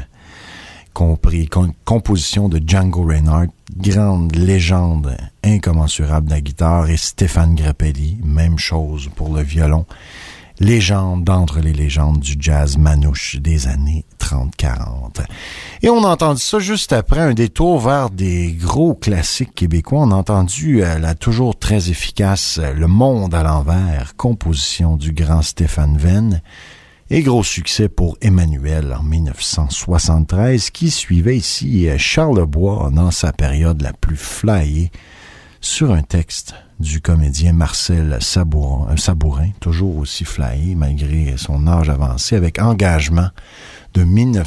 composition de Django Reinhardt, grande légende incommensurable de la guitare, et Stéphane Grappelli, même chose pour le violon, légende d'entre les légendes du jazz manouche des années 30-40. Et on a entendu ça juste après un détour vers des gros classiques québécois. On a entendu la toujours très efficace Le Monde à l'envers, composition du grand Stéphane Venn, et gros succès pour Emmanuel en 1973, qui suivait ici Charles Lebois dans sa période la plus flyée sur un texte du comédien Marcel Sabourin, toujours aussi flyé malgré son âge avancé, avec Engagement de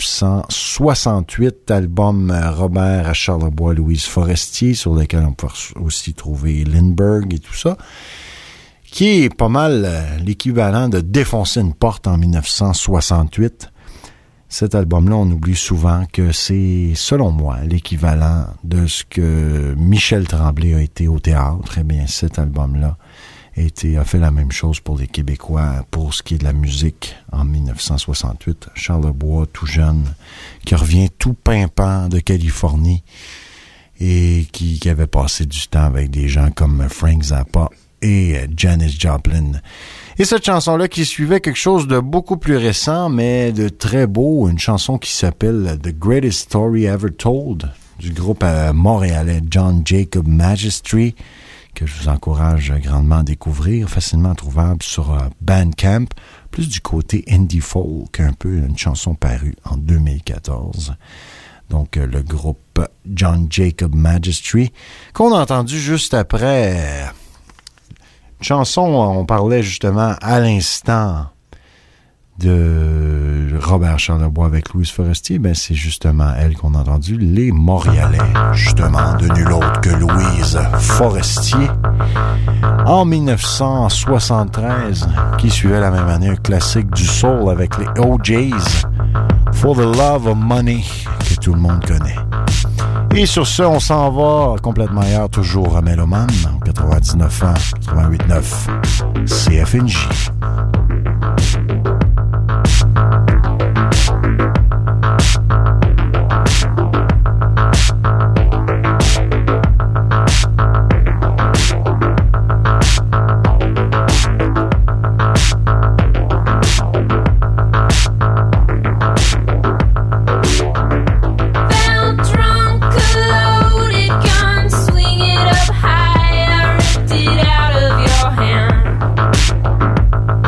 1968, album Robert à Charlebois, Louise Forestier, sur lequel on peut aussi trouver Lindbergh et tout ça, qui est pas mal l'équivalent de Défoncer une porte en 1968. Cet album-là, on oublie souvent que c'est, selon moi, l'équivalent de ce que Michel Tremblay a été au théâtre. Eh bien, cet album-là a fait la même chose pour les Québécois pour ce qui est de la musique en 1968. Charles Lebois, tout jeune, qui revient tout pimpant de Californie et qui avait passé du temps avec des gens comme Frank Zappa et Janis Joplin. Et cette chanson-là qui suivait quelque chose de beaucoup plus récent, mais de très beau, une chanson qui s'appelle The Greatest Story Ever Told, du groupe montréalais John Jacob Magistry, que je vous encourage grandement à découvrir, facilement trouvable sur Bandcamp, plus du côté indie folk, un peu, une chanson parue en 2014. Donc, le groupe John Jacob Magistry, qu'on a entendu juste après chanson, on parlait justement à l'instant de Robert Charlebois avec Louise Forestier, ben c'est justement elle qu'on a entendu, les Montréalais, justement, de nul autre que Louise Forestier, en 1973, qui suivait la même année un classique du soul avec les OJs, For the Love of Money, que tout le monde connaît. Et sur ce, on s'en va complètement ailleurs, toujours à Méloman, en 99 ans, 88.9, CFNJ. Swing it up high, I ripped it out of your hand.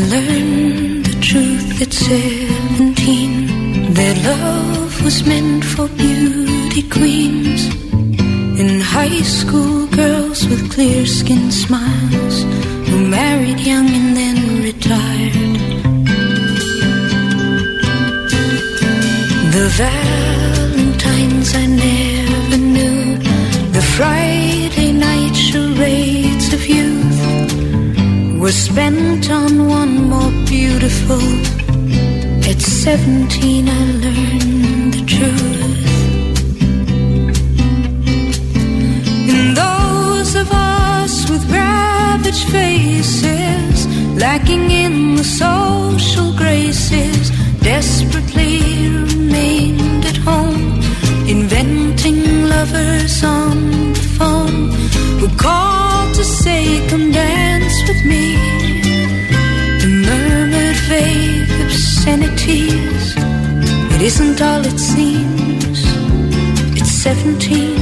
learned the truth at 17, that love was meant for beauty queens. In high school, girls with clear skin smiles who married young and then retired. The Valentines I never knew, the Friday night charades of youth, were spent on one more beautiful. At 17 I learned the truth. And those of us with ravaged faces, lacking in the social graces, desperately remained at home, inventing lovers on the phone, who called to say, come dance with me. The murmured vague obscenities, it isn't all it seems. It's 17.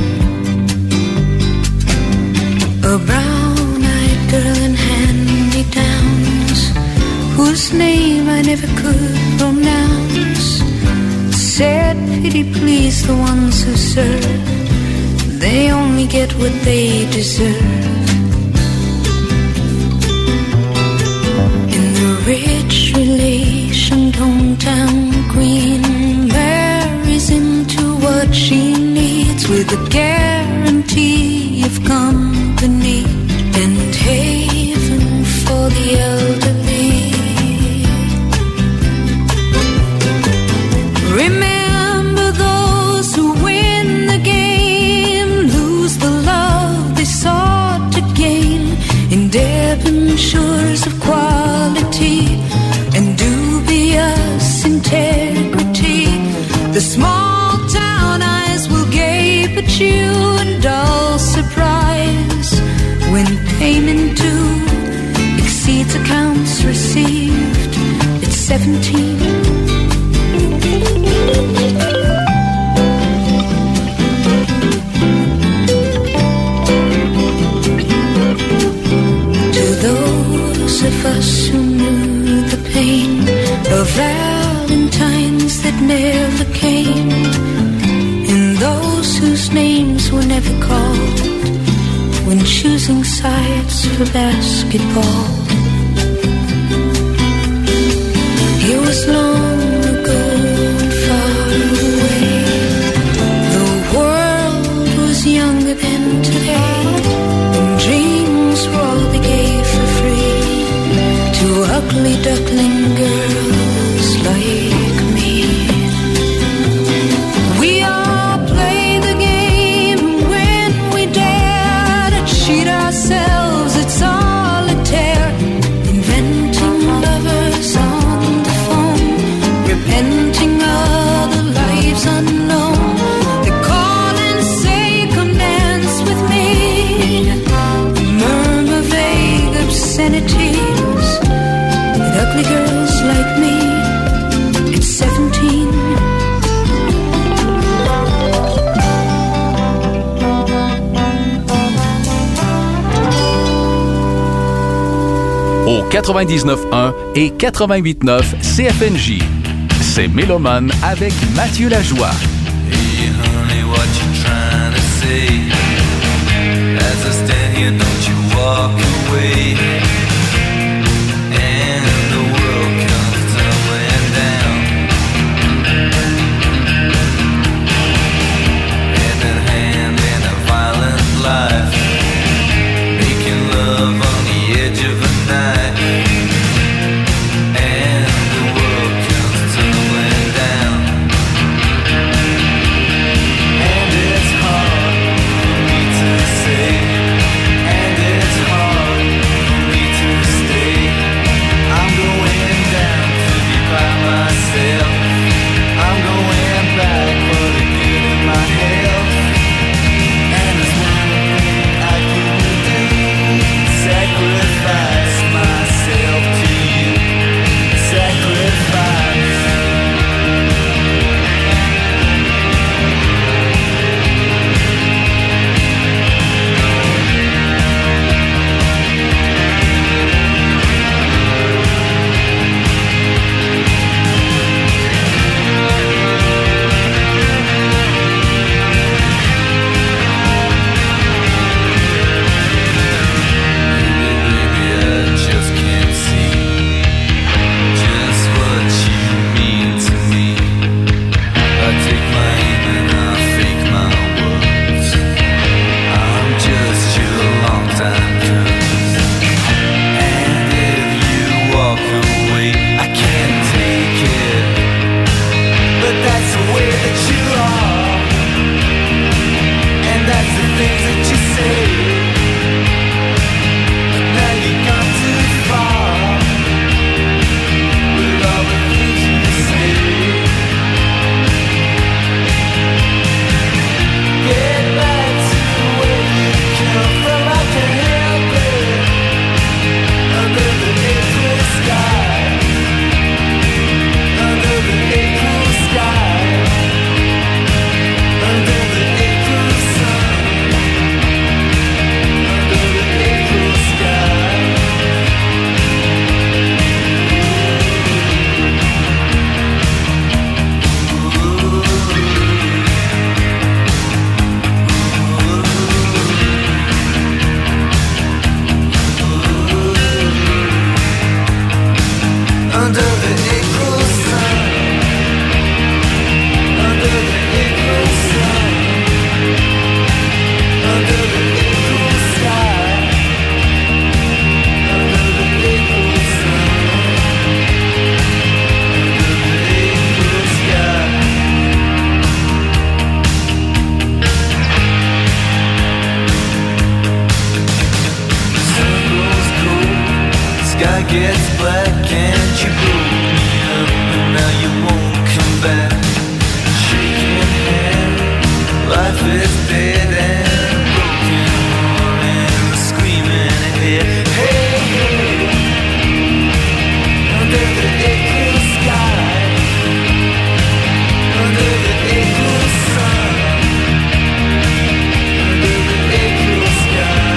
A brown-eyed girl in hand-me-downs, whose name I never could pronounce, said, pity please the ones who serve, they only get what they deserve. And the rich relation hometown queen marries into what she needs, with a guarantee of company and haven for the elderly. Remember those who win the game, lose the love they sought to gain, in debentures of quality and dubious integrity. The small town eyes will gape at you in dull surprise when payment due exceeds accounts received. It's 17. Of us who knew the pain of Valentines that never came, and those whose names were never called when choosing sides for basketball. It was long ago and far away. The world was younger than today, and dreams were all they gave for free to ugly duckling girls like me. We all play the game, and when we dare to cheat ourselves at solitaire, inventing lovers on the phone, repenting other lives unknown. They call and say, come dance with me, murmur vague obscenities. Ugly girls like me, it's 17. Au 99.1 et 88.9 CFNJ, c'est Mélomane avec Mathieu Lajoie. Hey honey, what you trying to say? As I stand here, don't you walk away. gets black and you broke me up, and now you won't come back. Shaking hand, life is dead and broken heart and screaming ahead. Hey, hey, under the April sky, under the April sun, under the April sky.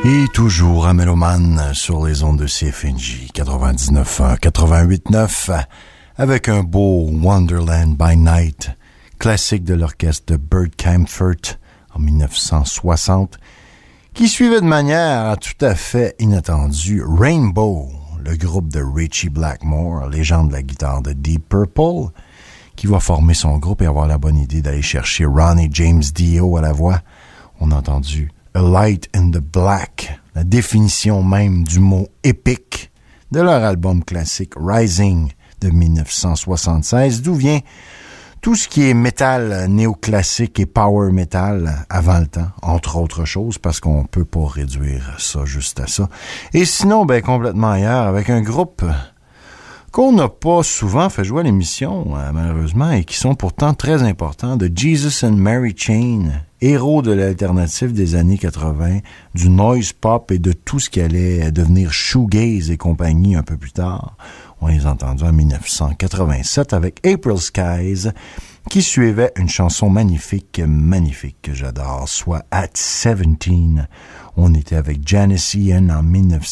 Et toujours à Méloman sur les ondes de CFNJ 99.1, 88.9 avec un beau Wonderland by Night, classique de l'orchestre de Bert Kaempfert en 1960, qui suivait de manière tout à fait inattendue Rainbow, le groupe de Ritchie Blackmore, légende de la guitare de Deep Purple, qui va former son groupe et avoir la bonne idée d'aller chercher Ronnie James Dio à la voix. On a entendu A Light in the Black, la définition même du mot épique de leur album classique Rising de 1976, d'où vient tout ce qui est métal néoclassique et power metal avant le temps, entre autres choses, parce qu'on peut pas réduire ça juste à ça. Et sinon, ben complètement ailleurs, avec un groupe qu'on n'a pas souvent fait jouer à l'émission, malheureusement, et qui sont pourtant très importants, de Jesus and Mary Chain, héros de l'alternative des années 80, du noise pop et de tout ce qui allait devenir shoegaze et compagnie un peu plus tard. On les a entendus en 1987 avec April Skies, qui suivait une chanson magnifique que j'adore, soit At 17. On était avec Janis Ian en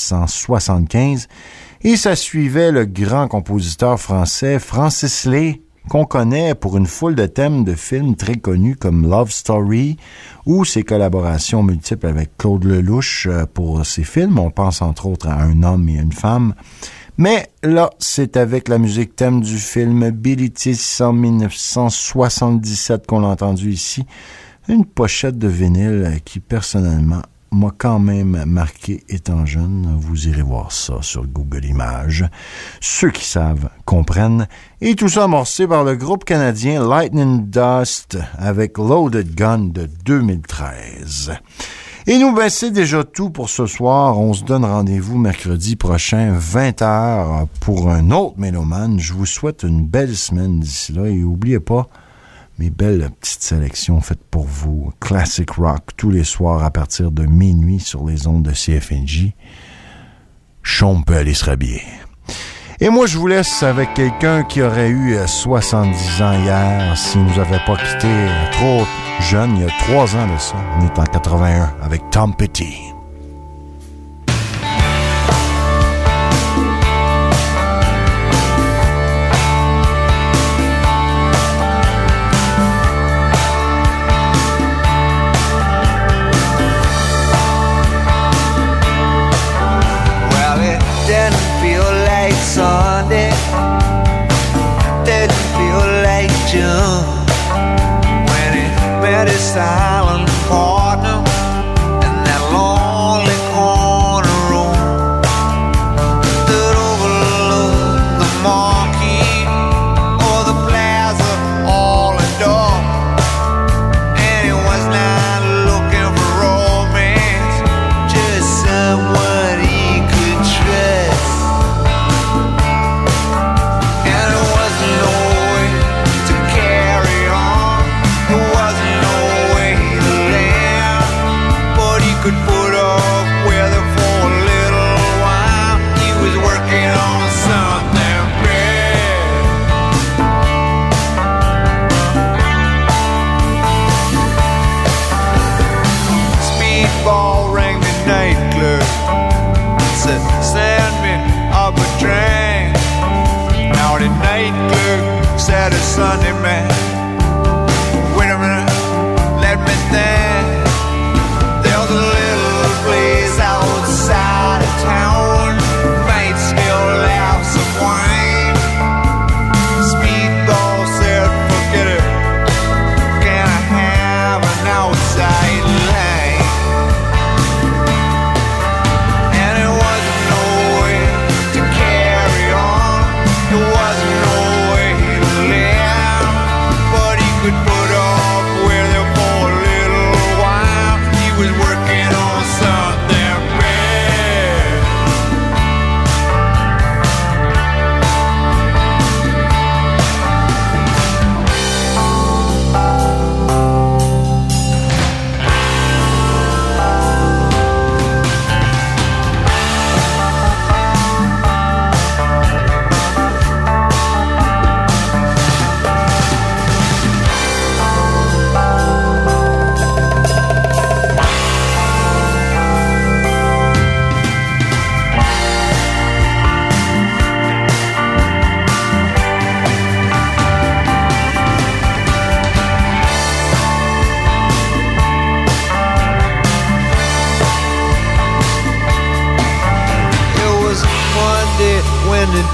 1975, et ça suivait le grand compositeur français Francis Lay, qu'on connaît pour une foule de thèmes de films très connus comme Love Story ou ses collaborations multiples avec Claude Lelouch pour ses films. On pense entre autres à Un homme et une femme. Mais là, c'est avec la musique thème du film Billy Tiss en 1977 qu'on l'a entendu ici. Une pochette de vinyle qui, personnellement, m'a quand même marqué étant jeune. Vous irez voir ça sur Google Images. Ceux qui savent comprennent. Et tout ça amorcé par le groupe canadien Lightning Dust avec Loaded Gun de 2013. Et nous, ben, c'est déjà tout pour ce soir. On se donne rendez-vous mercredi prochain, 20h, pour un autre Mélomane. Je vous souhaite une belle semaine d'ici là. Et n'oubliez pas mes belles petites sélections faites pour vous. Classic rock tous les soirs à partir de minuit sur les ondes de CFNJ. Chom peut aller se rhabiller. Et moi, je vous laisse avec quelqu'un qui aurait eu 70 ans hier s'il nous avait pas quitté trop jeune, il y a 3 ans de ça. On est en 81 avec Tom Petty. Sunday didn't feel like June when he met his silent partner in that lonely corner room that overlooked the marquee or the plaza all adore. And he was not looking for romance, just someone he could trust. No way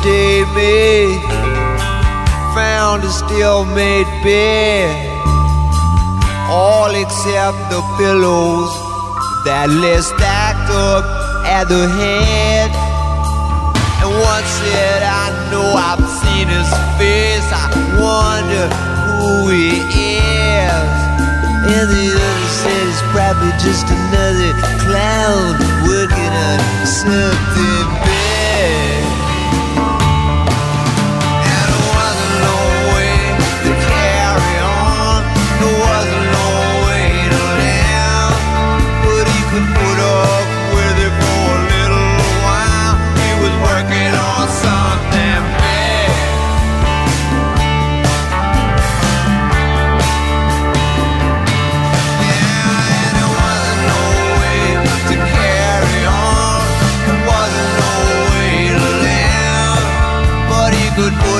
day made, found a still-made bed, all except the pillows that lay stacked up at the head. And one said, I know I've seen his face, I wonder who he is. And the other said it's probably just another clown working on something big. And there wasn't no way to carry on, there wasn't no way to live, but he could put up with it for a little while. He was working on something big. Good boy.